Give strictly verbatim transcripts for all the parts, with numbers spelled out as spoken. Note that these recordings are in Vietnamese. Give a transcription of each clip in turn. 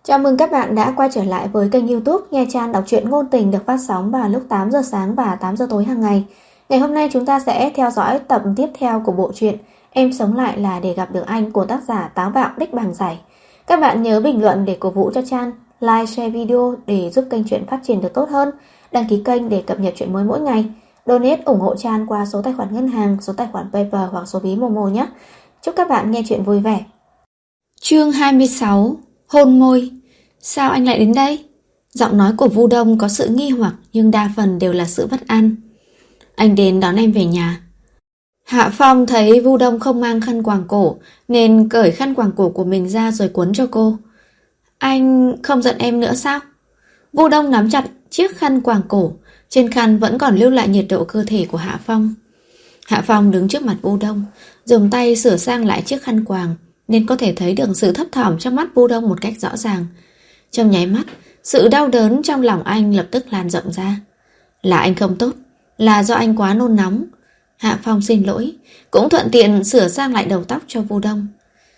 Chào mừng các bạn đã quay trở lại với kênh YouTube Nghe Chan đọc truyện ngôn tình được phát sóng vào lúc tám giờ sáng và tám giờ tối hàng ngày. Ngày hôm nay chúng ta sẽ theo dõi tập tiếp theo của bộ truyện Em sống lại là để gặp được anh của tác giả Táo Bạo Đích Bàng Giải. Các bạn nhớ bình luận để cổ vũ cho Chan, like, share video để giúp kênh truyện phát triển được tốt hơn, đăng ký kênh để cập nhật truyện mới mỗi ngày, donate ủng hộ Chan qua số tài khoản ngân hàng, số tài khoản PayPal hoặc số ví Momo nhé. Chúc các bạn nghe truyện vui vẻ. Chương hai mươi sáu. Hôn môi. Sao anh lại đến đây? Giọng nói của Vu Đông có sự nghi hoặc nhưng đa phần đều là sự bất an. Anh đến đón em về nhà. Hạ Phong thấy Vu Đông không mang khăn quàng cổ nên cởi khăn quàng cổ của mình ra rồi cuốn cho cô. Anh không giận em nữa sao? Vu Đông nắm chặt chiếc khăn quàng cổ. Trên khăn vẫn còn lưu lại nhiệt độ cơ thể của Hạ Phong. Hạ Phong đứng trước mặt Vu Đông, dùng tay sửa sang lại chiếc khăn quàng nên có thể thấy được sự thấp thỏm trong mắt Vu Đông một cách rõ ràng. Trong nháy mắt, sự đau đớn trong lòng anh lập tức lan rộng ra. Là anh không tốt, là do anh quá nôn nóng. Hạ Phong xin lỗi, cũng thuận tiện sửa sang lại đầu tóc cho Vu Đông.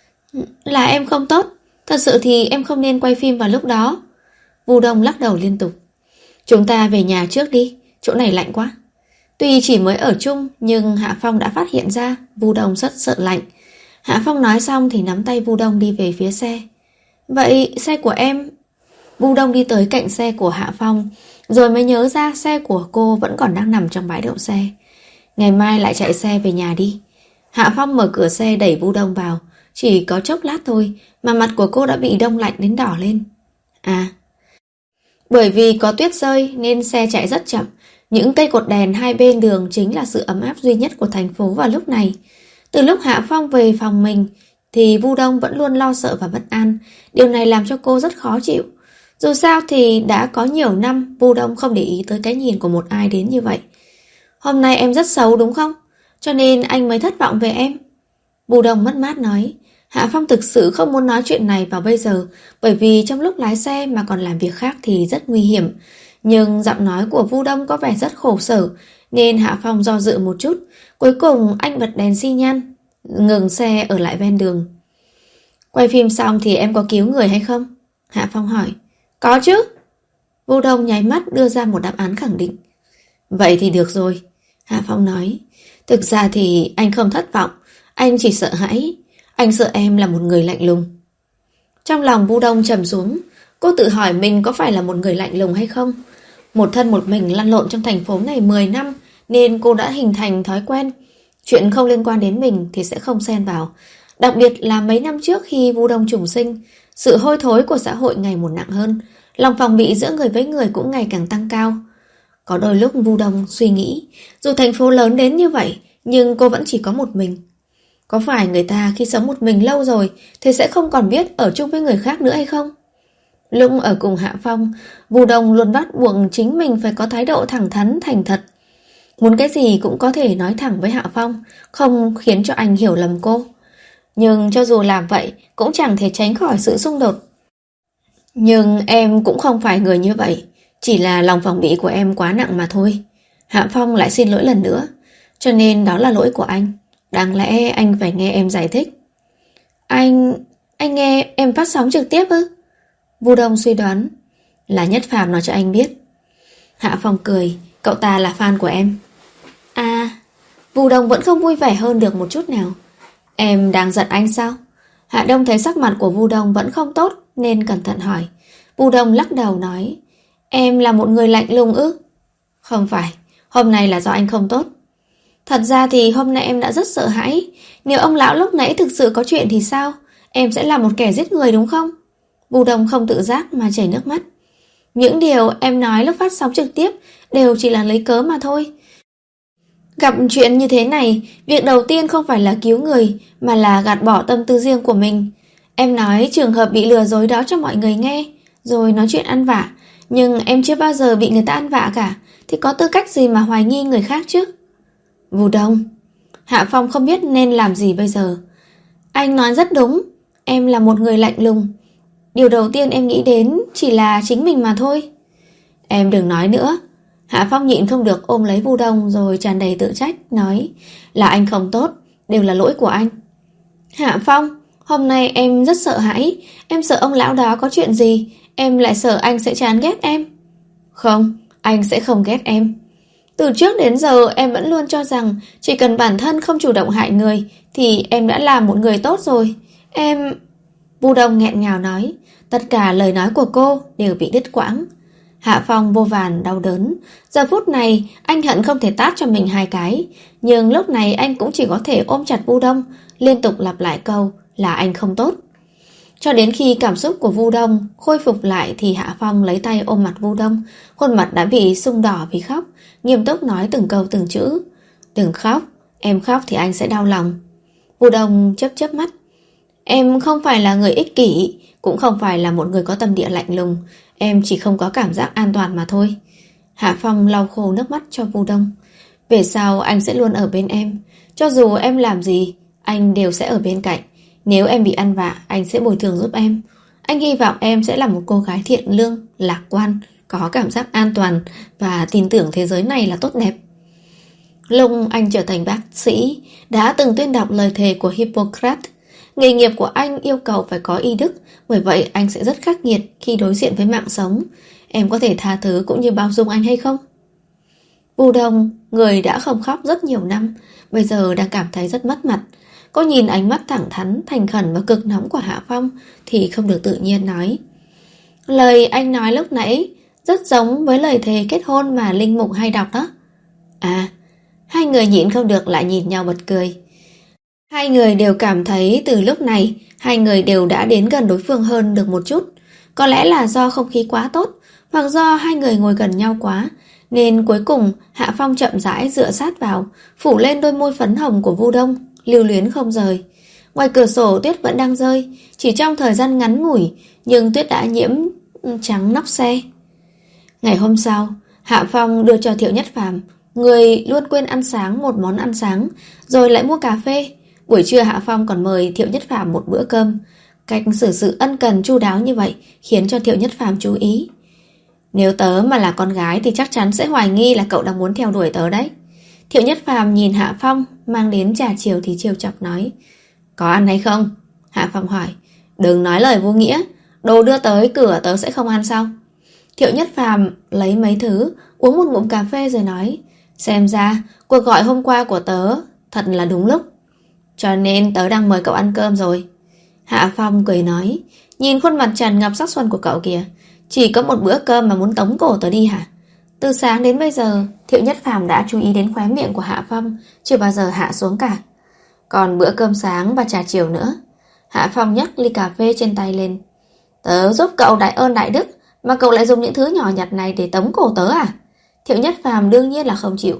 Là em không tốt, thật sự thì em không nên quay phim vào lúc đó. Vu Đông lắc đầu liên tục. Chúng ta về nhà trước đi, chỗ này lạnh quá. Tuy chỉ mới ở chung nhưng Hạ Phong đã phát hiện ra Vu Đông rất sợ lạnh. Hạ Phong nói xong thì nắm tay Vu Đông đi về phía xe. Vậy xe của em? Vu Đông đi tới cạnh xe của Hạ Phong, rồi mới nhớ ra xe của cô vẫn còn đang nằm trong bãi đậu xe. Ngày mai lại chạy xe về nhà đi. Hạ Phong mở cửa xe đẩy Vu Đông vào. Chỉ có chốc lát thôi mà mặt của cô đã bị đông lạnh đến đỏ lên. À, bởi vì có tuyết rơi nên xe chạy rất chậm. Những cây cột đèn hai bên đường chính là sự ấm áp duy nhất của thành phố vào lúc này. Từ lúc Hạ Phong về phòng mình thì Vu Đông vẫn luôn lo sợ và bất an. Điều này làm cho cô rất khó chịu. Dù sao thì đã có nhiều năm Vu Đông không để ý tới cái nhìn của một ai đến như vậy. Hôm nay em rất xấu đúng không? Cho nên anh mới thất vọng về em. Vu Đông mất mát nói. Hạ Phong thực sự không muốn nói chuyện này vào bây giờ, bởi vì trong lúc lái xe mà còn làm việc khác thì rất nguy hiểm. Nhưng giọng nói của Vu Đông có vẻ rất khổ sở, nên Hạ Phong do dự một chút. Cuối cùng anh bật đèn xi nhan, ngừng xe ở lại ven đường. Quay phim xong thì em có cứu người hay không? Hạ Phong hỏi. Có chứ. Vu Đông nháy mắt đưa ra một đáp án khẳng định. Vậy thì được rồi. Hạ Phong nói. Thực ra thì anh không thất vọng, anh chỉ sợ hãi. Anh sợ em là một người lạnh lùng. Trong lòng Vu Đông trầm xuống. Cô tự hỏi mình có phải là một người lạnh lùng hay không. Một thân một mình lăn lộn trong thành phố này mười năm nên cô đã hình thành thói quen. Chuyện không liên quan đến mình thì sẽ không xen vào. Đặc biệt là mấy năm trước khi Vu Đông trùng sinh, sự hôi thối của xã hội ngày một nặng hơn, lòng phòng bị giữa người với người cũng ngày càng tăng cao. Có đôi lúc Vu Đông suy nghĩ, dù thành phố lớn đến như vậy nhưng cô vẫn chỉ có một mình. Có phải người ta khi sống một mình lâu rồi thì sẽ không còn biết ở chung với người khác nữa hay không? Lúc ở cùng Hạ Phong, Vu Đông luôn bắt buộc chính mình phải có thái độ thẳng thắn thành thật. Muốn cái gì cũng có thể nói thẳng với Hạ Phong, không khiến cho anh hiểu lầm cô. Nhưng cho dù làm vậy cũng chẳng thể tránh khỏi sự xung đột. Nhưng em cũng không phải người như vậy, chỉ là lòng phòng bị của em quá nặng mà thôi. Hạ Phong lại xin lỗi lần nữa, cho nên đó là lỗi của anh. Đáng lẽ anh phải nghe em giải thích. Anh... anh nghe em phát sóng trực tiếp ư? Vu Đông suy đoán. Là Nhất Phàm nói cho anh biết. Hạ Phong cười. Cậu ta là fan của em. À, Vu Đông vẫn không vui vẻ hơn được một chút nào. Em đang giận anh sao? Hạ Đông thấy sắc mặt của Vu Đông vẫn không tốt nên cẩn thận hỏi. Vu Đông lắc đầu nói. Em là một người lạnh lùng ư? Không phải, hôm nay là do anh không tốt. Thật ra thì hôm nay em đã rất sợ hãi. Nếu ông lão lúc nãy thực sự có chuyện thì sao? Em sẽ là một kẻ giết người đúng không? Vu Đông không tự giác mà chảy nước mắt. Những điều em nói lúc phát sóng trực tiếp đều chỉ là lấy cớ mà thôi. Gặp chuyện như thế này, việc đầu tiên không phải là cứu người mà là gạt bỏ tâm tư riêng của mình. Em nói trường hợp bị lừa dối đó cho mọi người nghe, rồi nói chuyện ăn vạ. Nhưng em chưa bao giờ bị người ta ăn vạ cả, thì có tư cách gì mà hoài nghi người khác chứ? Vu Đông. Hạ Phong không biết nên làm gì bây giờ. Anh nói rất đúng, em là một người lạnh lùng. Điều đầu tiên em nghĩ đến chỉ là chính mình mà thôi. Em đừng nói nữa. Hạ Phong nhịn không được ôm lấy Vu Đông rồi tràn đầy tự trách, nói là anh không tốt, đều là lỗi của anh. Hạ Phong, Hôm nay em rất sợ hãi. Em sợ ông lão đó có chuyện gì. Em lại sợ anh sẽ chán ghét em. Không, anh sẽ không ghét em. Từ trước đến giờ em vẫn luôn cho rằng chỉ cần bản thân không chủ động hại người thì em đã là một người tốt rồi. Em... Vu Đông nghẹn ngào nói. Tất cả lời nói của cô đều bị đứt quãng. Hạ Phong vô vàn đau đớn. Giờ phút này anh hận không thể tát cho mình hai cái. Nhưng lúc này anh cũng chỉ có thể ôm chặt Vu Đông, liên tục lặp lại câu là anh không tốt. Cho đến khi cảm xúc của Vu Đông khôi phục lại thì Hạ Phong lấy tay ôm mặt Vu Đông. Khuôn mặt đã bị sưng đỏ vì khóc, nghiêm túc nói từng câu từng chữ. Đừng khóc, em khóc thì anh sẽ đau lòng. Vu Đông chớp chớp mắt. Em không phải là người ích kỷ, cũng không phải là một người có tâm địa lạnh lùng. Em chỉ không có cảm giác an toàn mà thôi. Hạ Phong lau khô nước mắt cho Vu Đông. Về sau anh sẽ luôn ở bên em. Cho dù em làm gì, anh đều sẽ ở bên cạnh. Nếu em bị ăn vạ, anh sẽ bồi thường giúp em. Anh hy vọng em sẽ là một cô gái thiện lương, lạc quan, có cảm giác an toàn và tin tưởng thế giới này là tốt đẹp. Lúc anh trở thành bác sĩ, đã từng tuyên đọc lời thề của Hippocrates. Nghề nghiệp của anh yêu cầu phải có y đức, bởi vậy anh sẽ rất khắc nghiệt khi đối diện với mạng sống. Em có thể tha thứ cũng như bao dung anh hay không? Vu Đông, người đã không khóc rất nhiều năm, bây giờ đang cảm thấy rất mất mặt. Cô nhìn ánh mắt thẳng thắn, thành khẩn và cực nóng của Hạ Phong thì không được tự nhiên nói. Lời anh nói lúc nãy rất giống với lời thề kết hôn mà Linh Mục hay đọc đó. À, hai người nhịn không được lại nhìn nhau bật cười. Hai người đều cảm thấy từ lúc này hai người đều đã đến gần đối phương hơn được một chút. Có lẽ là do không khí quá tốt, hoặc do hai người ngồi gần nhau quá, nên cuối cùng Hạ Phong chậm rãi dựa sát vào, phủ lên đôi môi phấn hồng của Vu Đông, lưu luyến không rời. Ngoài cửa sổ tuyết vẫn đang rơi, chỉ trong thời gian ngắn ngủi, nhưng tuyết đã nhiễm trắng nóc xe. Ngày hôm sau, Hạ Phong đưa cho Thiệu Nhất Phàm, người luôn quên ăn sáng, một món ăn sáng, rồi lại mua cà phê. Buổi trưa Hạ Phong còn mời Thiệu Nhất Phàm một bữa cơm. Cách xử sự ân cần chu đáo như vậy khiến cho Thiệu Nhất Phàm chú ý. Nếu tớ mà là con gái thì chắc chắn sẽ hoài nghi là cậu đang muốn theo đuổi tớ đấy. Thiệu Nhất Phàm nhìn Hạ Phong mang đến trà chiều thì trêu chọc nói. Có ăn hay không? Hạ Phong hỏi. Đừng nói lời vô nghĩa, đồ đưa tới cửa tớ sẽ không ăn sao? Thiệu Nhất Phàm lấy mấy thứ, uống một ngụm cà phê rồi nói. Xem ra cuộc gọi hôm qua của tớ thật là đúng lúc, cho nên tớ đang mời cậu ăn cơm rồi. Hạ Phong cười nói. Nhìn khuôn mặt tràn ngập sắc xuân của cậu kìa, chỉ có một bữa cơm mà muốn tống cổ tớ đi hả? Từ sáng đến bây giờ Thiệu Nhất Phàm đã chú ý đến khóe miệng của Hạ Phong, chưa bao giờ hạ xuống cả. Còn bữa cơm sáng và trà chiều nữa. Hạ Phong nhấc ly cà phê trên tay lên. Tớ giúp cậu đại ơn đại đức, mà cậu lại dùng những thứ nhỏ nhặt này để tống cổ tớ à? Thiệu Nhất Phàm đương nhiên là không chịu.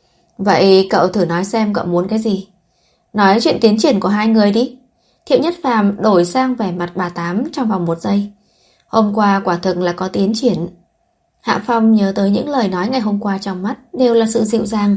Vậy cậu thử nói xem cậu muốn cái gì. Nói chuyện tiến triển của hai người đi. Thiệu Nhất Phàm đổi sang vẻ mặt bà Tám trong vòng một giây. Hôm qua quả thực là có tiến triển. Hạ Phong nhớ tới những lời nói ngày hôm qua, trong mắt đều là sự dịu dàng.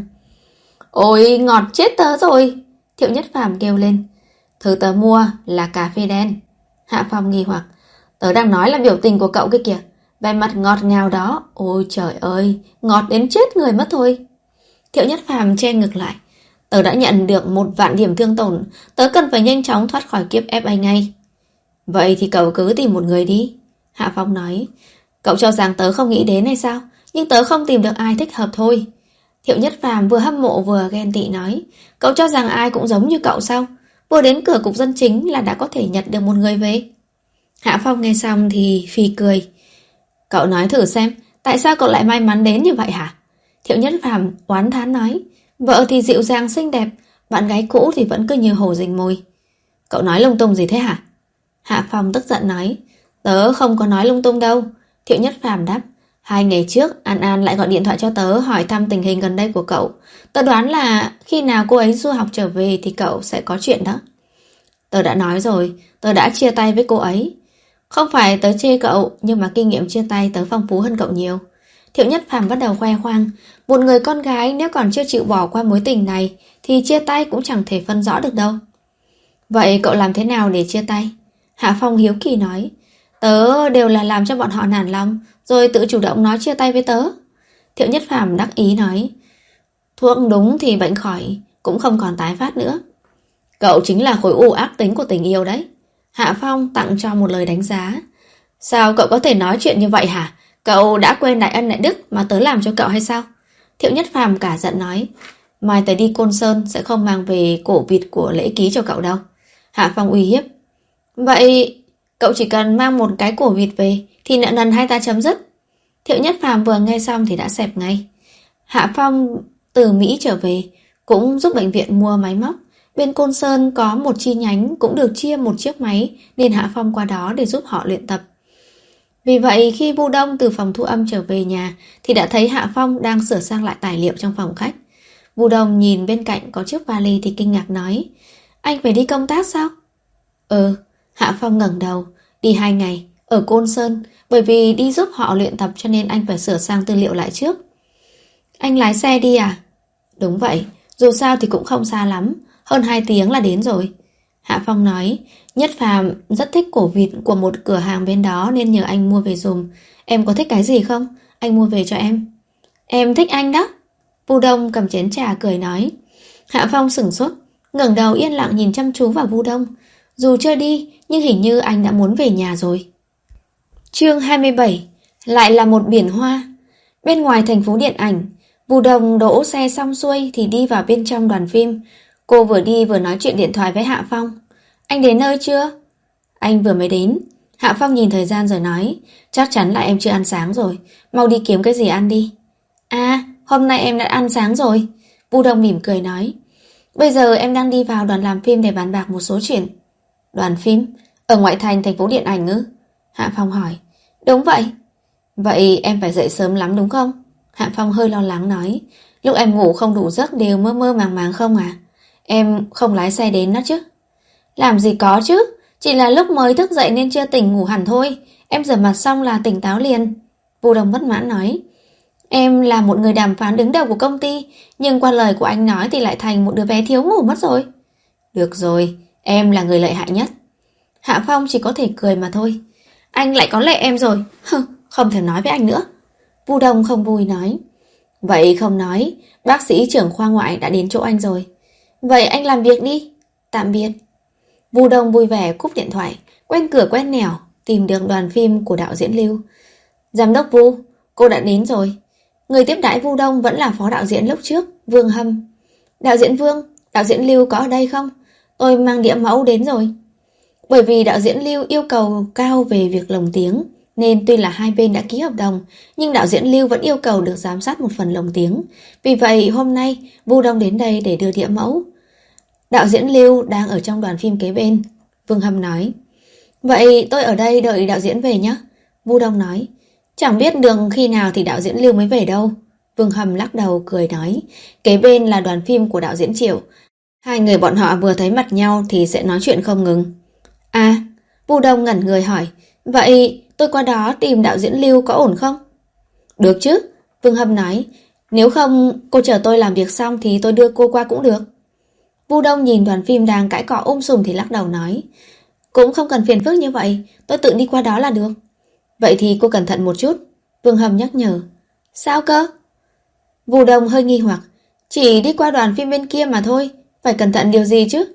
Ôi ngọt chết tớ rồi, Thiệu Nhất Phàm kêu lên. Thứ tớ mua là cà phê đen. Hạ Phong nghi hoặc. Tớ đang nói là biểu tình của cậu kia kìa, vẻ mặt ngọt ngào đó. Ôi trời ơi, ngọt đến chết người mất thôi. Thiệu Nhất Phàm che ngực lại. Tớ đã nhận được một vạn điểm thương tổn, tớ cần phải nhanh chóng thoát khỏi kiếp ép a ngay. Vậy thì cậu cứ tìm một người đi. Hạ Phong nói. Cậu cho rằng tớ không nghĩ đến hay sao? Nhưng tớ không tìm được ai thích hợp thôi. Thiệu Nhất Phàm vừa hâm mộ vừa ghen tị nói. Cậu cho rằng ai cũng giống như cậu sao? Vừa đến cửa cục dân chính là đã có thể nhặt được một người về. Hạ Phong nghe xong thì phì cười. Cậu nói thử xem, tại sao cậu lại may mắn đến như vậy hả? Thiệu Nhất Phàm oán thán nói. Vợ thì dịu dàng xinh đẹp, bạn gái cũ thì vẫn cứ như hồ rình mồi. Cậu nói lung tung gì thế hả? Hạ Phong tức giận nói. Tớ không có nói lung tung đâu. Thiệu Nhất Phàm đáp. Hai ngày trước An An lại gọi điện thoại cho tớ hỏi thăm tình hình gần đây của cậu. Tớ đoán là khi nào cô ấy du học trở về thì cậu sẽ có chuyện đó. Tớ đã nói rồi, tớ đã chia tay với cô ấy. Không phải tớ chê cậu, nhưng mà kinh nghiệm chia tay tớ phong phú hơn cậu nhiều. Thiệu Nhất Phàm bắt đầu khoe khoang. Một người con gái nếu còn chưa chịu bỏ qua mối tình này thì chia tay cũng chẳng thể phân rõ được đâu. Vậy cậu làm thế nào để chia tay? Hạ Phong hiếu kỳ nói. Tớ đều là làm cho bọn họ nản lòng, rồi tự chủ động nói chia tay với tớ. Thiệu Nhất Phàm đắc ý nói. Thuốc đúng thì bệnh khỏi, cũng không còn tái phát nữa. Cậu chính là khối u ác tính của tình yêu đấy. Hạ Phong tặng cho một lời đánh giá. Sao cậu có thể nói chuyện như vậy hả? Cậu đã quên đại ân đại đức mà tớ làm cho cậu hay sao? Thiệu Nhất Phàm cả giận nói. Mai tớ đi Côn Sơn sẽ không mang về cổ vịt của lễ ký cho cậu đâu. Hạ Phong uy hiếp. Vậy cậu chỉ cần mang một cái cổ vịt về thì nợ nần hai ta chấm dứt. Thiệu Nhất Phàm vừa nghe xong thì đã xẹp ngay. Hạ Phong từ Mỹ trở về cũng giúp bệnh viện mua máy móc. Bên Côn Sơn có một chi nhánh cũng được chia một chiếc máy nên Hạ Phong qua đó để giúp họ luyện tập. Vì vậy khi Vu Đông từ phòng thu âm trở về nhà thì đã thấy Hạ Phong đang sửa sang lại tài liệu trong phòng khách. Vu Đông nhìn bên cạnh có chiếc vali thì kinh ngạc nói. Anh phải đi công tác sao? Ừ, Hạ Phong ngẩng đầu. Đi hai ngày, ở Côn Sơn. Bởi vì đi giúp họ luyện tập cho nên anh phải sửa sang tư liệu lại trước. Anh lái xe đi à? Đúng vậy, dù sao thì cũng không xa lắm. Hơn hai tiếng là đến rồi. Hạ Phong nói. Nhất Phàm rất thích cổ vịt của một cửa hàng bên đó nên nhờ anh mua về dùm. Em có thích cái gì không? Anh mua về cho em. Em thích anh đó. Vu Đông cầm chén trà cười nói. Hạ Phong sửng sốt, ngẩng đầu yên lặng nhìn chăm chú vào Vu Đông. Dù chưa đi nhưng hình như anh đã muốn về nhà rồi. Chương hai mươi bảy. Lại là một biển hoa. Bên ngoài thành phố điện ảnh, Vu Đông đỗ xe xong xuôi thì đi vào bên trong đoàn phim. Cô vừa đi vừa nói chuyện điện thoại với Hạ Phong. Anh đến nơi chưa? Anh vừa mới đến. Hạ Phong nhìn thời gian rồi nói. Chắc chắn là em chưa ăn sáng rồi. Mau đi kiếm cái gì ăn đi. À, hôm nay em đã ăn sáng rồi. Vu Đông mỉm cười nói. Bây giờ em đang đi vào đoàn làm phim để bàn bạc một số chuyện. Đoàn phim? Ở ngoại thành thành phố điện ảnh ư? Hạ Phong hỏi. Đúng vậy. Vậy em phải dậy sớm lắm đúng không? Hạ Phong hơi lo lắng nói. Lúc em ngủ không đủ giấc đều mơ mơ màng màng không à? Em không lái xe đến đó chứ? Làm gì có chứ, chỉ là lúc mới thức dậy nên chưa tỉnh ngủ hẳn thôi. Em rửa mặt xong là tỉnh táo liền. Vu Đông bất mãn nói. Em là một người đàm phán đứng đầu của công ty, nhưng qua lời của anh nói thì lại thành một đứa bé thiếu ngủ mất rồi. Được rồi, em là người lợi hại nhất. Hạ Phong chỉ có thể cười mà thôi. Anh lại có lệ em rồi. Không thể nói với anh nữa. Vu Đông không vui nói. Vậy không nói, bác sĩ trưởng khoa ngoại đã đến chỗ anh rồi. Vậy anh làm việc đi. Tạm biệt. Vu Đông vui vẻ cúp điện thoại, quen cửa quen nẻo, tìm được đoàn phim của đạo diễn Lưu. Giám đốc Vu, cô đã đến rồi. Người tiếp đãi Vu Đông vẫn là phó đạo diễn lúc trước, Vương Hâm. Đạo diễn Vương, đạo diễn Lưu có ở đây không? Tôi mang đĩa mẫu đến rồi. Bởi vì đạo diễn Lưu yêu cầu cao về việc lồng tiếng, nên tuy là hai bên đã ký hợp đồng, nhưng đạo diễn Lưu vẫn yêu cầu được giám sát một phần lồng tiếng. Vì vậy hôm nay Vu Đông đến đây để đưa đĩa mẫu. Đạo diễn Lưu đang ở trong đoàn phim kế bên. Vương Hâm nói. Vậy tôi ở đây đợi đạo diễn về nhé. Vu Đông nói. Chẳng biết được khi nào thì đạo diễn Lưu mới về đâu. Vương Hâm lắc đầu cười nói. Kế bên là đoàn phim của đạo diễn Triệu. Hai người bọn họ vừa thấy mặt nhau thì sẽ nói chuyện không ngừng. À, Vu Đông ngẩn người hỏi. Vậy tôi qua đó tìm đạo diễn Lưu có ổn không? Được chứ, Vương Hâm nói. Nếu không cô chờ tôi làm việc xong thì tôi đưa cô qua cũng được. Vu Đông nhìn đoàn phim đang cãi cọ um sùm thì lắc đầu nói. Cũng không cần phiền phức như vậy, tôi tự đi qua đó là được. Vậy thì cô cẩn thận một chút. Vương Hâm nhắc nhở. Sao cơ? Vu Đông hơi nghi hoặc. Chỉ đi qua đoàn phim bên kia mà thôi, phải cẩn thận điều gì chứ?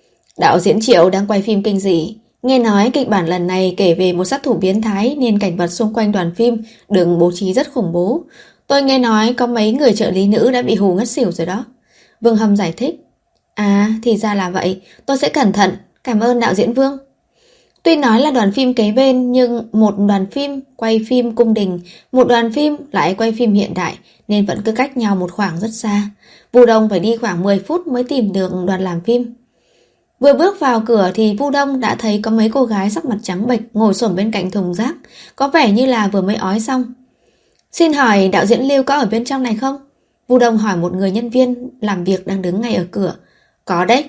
Đạo diễn Triệu đang quay phim kinh dị. Nghe nói kịch bản lần này kể về một sát thủ biến thái nên cảnh vật xung quanh đoàn phim được bố trí rất khủng bố. Tôi nghe nói có mấy người trợ lý nữ đã bị hù ngất xỉu rồi đó. Vương Hâm giải thích. À, thì ra là vậy, tôi sẽ cẩn thận, cảm ơn đạo diễn Vương. Tuy nói là đoàn phim kế bên nhưng một đoàn phim quay phim cung đình, một đoàn phim lại quay phim hiện đại nên vẫn cứ cách nhau một khoảng rất xa. Vu Đông phải đi khoảng mười phút mới tìm được đoàn làm phim. Vừa bước vào cửa thì Vu Đông đã thấy có mấy cô gái sắc mặt trắng bệch ngồi xổm bên cạnh thùng rác, có vẻ như là vừa mới ói xong. Xin hỏi đạo diễn Lưu có ở bên trong này không? Vu Đông hỏi một người nhân viên làm việc đang đứng ngay ở cửa. Có đấy.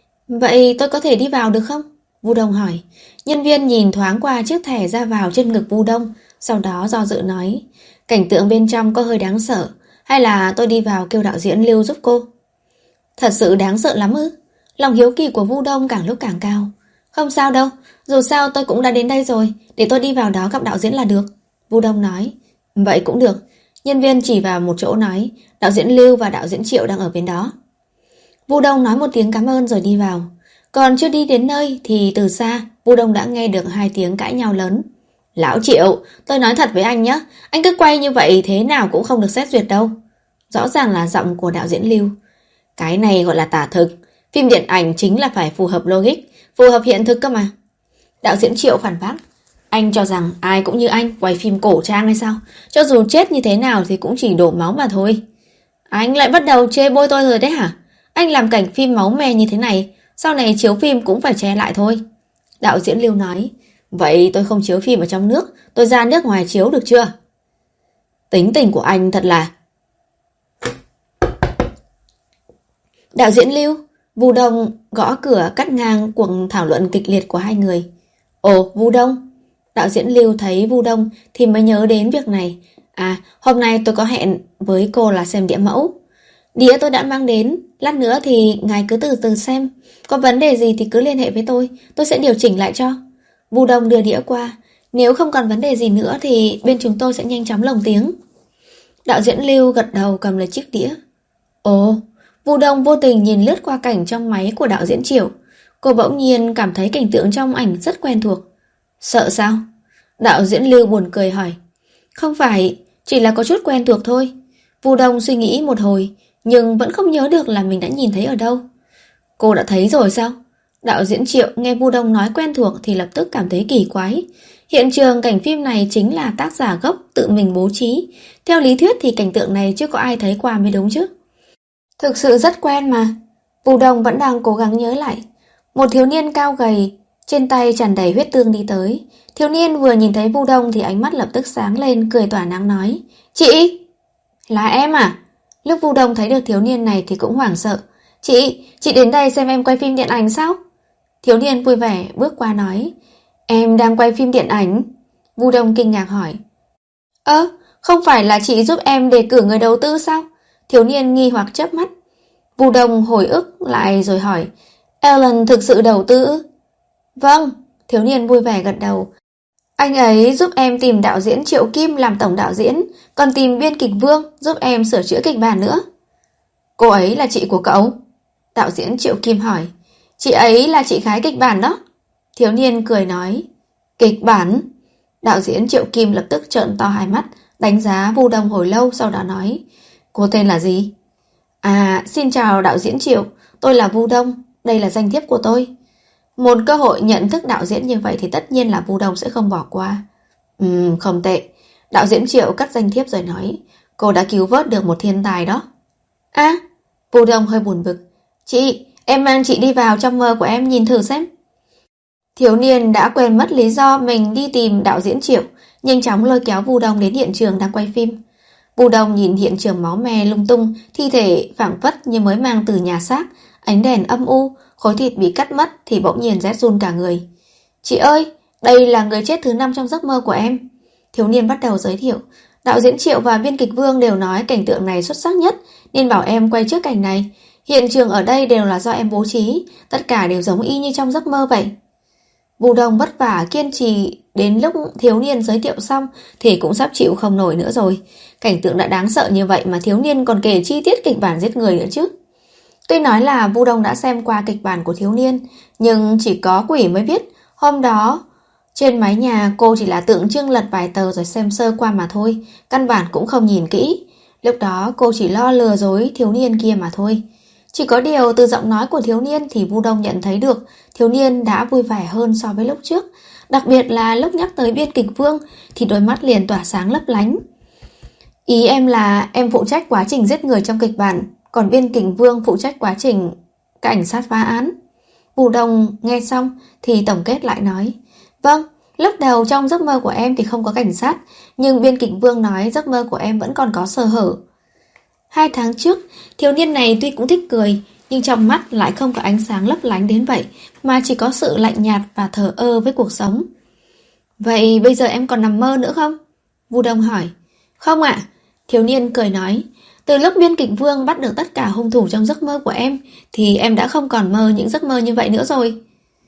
Vậy tôi có thể đi vào được không? Vu Đông hỏi. Nhân viên nhìn thoáng qua chiếc thẻ ra vào trên ngực Vu Đông, sau đó do dự nói. Cảnh tượng bên trong có hơi đáng sợ, hay là tôi đi vào kêu đạo diễn Lưu giúp cô? Thật sự đáng sợ lắm ư? Lòng hiếu kỳ của Vu Đông càng lúc càng cao. Không sao đâu, dù sao tôi cũng đã đến đây rồi, để tôi đi vào đó gặp đạo diễn là được. Vu Đông nói. Vậy cũng được. Nhân viên chỉ vào một chỗ nói, đạo diễn Lưu và đạo diễn Triệu đang ở bên đó. Vu Đông nói một tiếng cảm ơn rồi đi vào. Còn chưa đi đến nơi thì từ xa, Vu Đông đã nghe được hai tiếng cãi nhau lớn. Lão Triệu, tôi nói thật với anh nhé, anh cứ quay như vậy thế nào cũng không được xét duyệt đâu. Rõ ràng là giọng của đạo diễn Lưu. Cái này gọi là tả thực. Phim điện ảnh chính là phải phù hợp logic, phù hợp hiện thực cơ mà. Đạo diễn Triệu phản bác. Anh cho rằng ai cũng như anh quay phim cổ trang hay sao? Cho dù chết như thế nào thì cũng chỉ đổ máu mà thôi. Anh lại bắt đầu chê bôi tôi rồi đấy hả? Anh làm cảnh phim máu me như thế này, sau này chiếu phim cũng phải che lại thôi. Đạo diễn Lưu nói. Vậy tôi không chiếu phim ở trong nước, tôi ra nước ngoài chiếu được chưa? Tính tình của anh thật là... Đạo diễn Lưu, Vu Đông gõ cửa cắt ngang cuộc thảo luận kịch liệt của hai người. Ồ, Vu Đông. Đạo diễn Lưu thấy Vu Đông thì mới nhớ đến việc này. À, hôm nay tôi có hẹn với cô là xem đĩa mẫu. Đĩa tôi đã mang đến, lát nữa thì ngài cứ từ từ xem. Có vấn đề gì thì cứ liên hệ với tôi, tôi sẽ điều chỉnh lại cho. Vu Đông đưa đĩa qua. Nếu không còn vấn đề gì nữa thì bên chúng tôi sẽ nhanh chóng lồng tiếng. Đạo diễn Lưu gật đầu cầm lấy chiếc đĩa. Ồ, Vu Đông vô tình nhìn lướt qua cảnh trong máy của đạo diễn Triệu. Cô bỗng nhiên cảm thấy cảnh tượng trong ảnh rất quen thuộc. Sợ sao? Đạo diễn Lưu buồn cười hỏi. Không phải, chỉ là có chút quen thuộc thôi. Vu Đông suy nghĩ một hồi, nhưng vẫn không nhớ được là mình đã nhìn thấy ở đâu. Cô đã thấy rồi sao? Đạo diễn Triệu nghe Vu Đông nói quen thuộc thì lập tức cảm thấy kỳ quái. Hiện trường cảnh phim này chính là tác giả gốc tự mình bố trí. Theo lý thuyết thì cảnh tượng này chưa có ai thấy qua mới đúng chứ. Thực sự rất quen mà. Vu Đông vẫn đang cố gắng nhớ lại. Một thiếu niên cao gầy, trên tay tràn đầy huyết tương đi tới. Thiếu niên vừa nhìn thấy Vu Đông thì ánh mắt lập tức sáng lên, cười tỏa nắng nói. Chị! Là em à? Lúc Vu Đông thấy được thiếu niên này thì cũng hoảng sợ. Chị, chị đến đây xem em quay phim điện ảnh sao? Thiếu niên vui vẻ bước qua nói. Em đang quay phim điện ảnh? Vu Đông kinh ngạc hỏi. Ơ, không phải là chị giúp em đề cử người đầu tư sao? Thiếu niên nghi hoặc chớp mắt. Vu Đông hồi ức lại rồi hỏi. Ellen thực sự đầu tư? Vâng, thiếu niên vui vẻ gật đầu. Anh ấy giúp em tìm đạo diễn Triệu Kim làm tổng đạo diễn, còn tìm biên kịch Vương giúp em sửa chữa kịch bản nữa. Cô ấy là chị của cậu? Đạo diễn Triệu Kim hỏi. Chị ấy là chị gái kịch bản đó. Thiếu niên cười nói. Kịch bản? Đạo diễn Triệu Kim lập tức trợn to hai mắt, đánh giá Vu Đông hồi lâu, sau đó nói. Cô tên là gì? À, xin chào đạo diễn Triệu, tôi là Vu Đông, đây là danh thiếp của tôi. Một cơ hội nhận thức đạo diễn như vậy thì tất nhiên là Vu Đông sẽ không bỏ qua. Ừm, không tệ. Đạo diễn Triệu cắt danh thiếp rồi nói. Cô đã cứu vớt được một thiên tài đó. À, Vu Đông hơi buồn bực. Chị, em mang chị đi vào trong mơ của em nhìn thử xem. Thiếu niên đã quên mất lý do mình đi tìm đạo diễn Triệu, nhanh chóng lôi kéo Vu Đông đến hiện trường đang quay phim. Vu Đông nhìn hiện trường máu me lung tung, thi thể phảng phất như mới mang từ nhà xác, ánh đèn âm u, khối thịt bị cắt mất thì bỗng nhiên rét run cả người. Chị ơi, đây là người chết thứ năm trong giấc mơ của em. Thiếu niên bắt đầu giới thiệu. Đạo diễn Triệu và biên kịch Vương đều nói cảnh tượng này xuất sắc nhất, nên bảo em quay trước cảnh này. Hiện trường ở đây đều là do em bố trí, tất cả đều giống y như trong giấc mơ vậy. Vu Đông vất vả kiên trì đến lúc thiếu niên giới thiệu xong thì cũng sắp chịu không nổi nữa rồi. Cảnh tượng đã đáng sợ như vậy mà thiếu niên còn kể chi tiết kịch bản giết người nữa chứ. Tuy nói là Vu Đông đã xem qua kịch bản của thiếu niên, nhưng chỉ có quỷ mới biết. Hôm đó trên mái nhà cô chỉ là tượng trưng lật vài tờ rồi xem sơ qua mà thôi, căn bản cũng không nhìn kỹ. Lúc đó cô chỉ lo lừa dối thiếu niên kia mà thôi. Chỉ có điều từ giọng nói của thiếu niên thì Vu Đông nhận thấy được thiếu niên đã vui vẻ hơn so với lúc trước. Đặc biệt là lúc nhắc tới biên kịch Vương thì đôi mắt liền tỏa sáng lấp lánh. Ý em là em phụ trách quá trình giết người trong kịch bản, còn biên kịch Vương phụ trách quá trình cảnh sát phá án. Vu Đông nghe xong thì tổng kết lại nói. Vâng, lúc đầu trong giấc mơ của em thì không có cảnh sát, nhưng biên kịch Vương nói giấc mơ của em vẫn còn có sơ hở. Hai tháng trước, thiếu niên này tuy cũng thích cười, nhưng trong mắt lại không có ánh sáng lấp lánh đến vậy, mà chỉ có sự lạnh nhạt và thờ ơ với cuộc sống. Vậy bây giờ em còn nằm mơ nữa không? Vu Đông hỏi. Không ạ, thiếu niên cười nói. Từ lúc biên kịch Vương bắt được tất cả hung thủ trong giấc mơ của em, thì em đã không còn mơ những giấc mơ như vậy nữa rồi.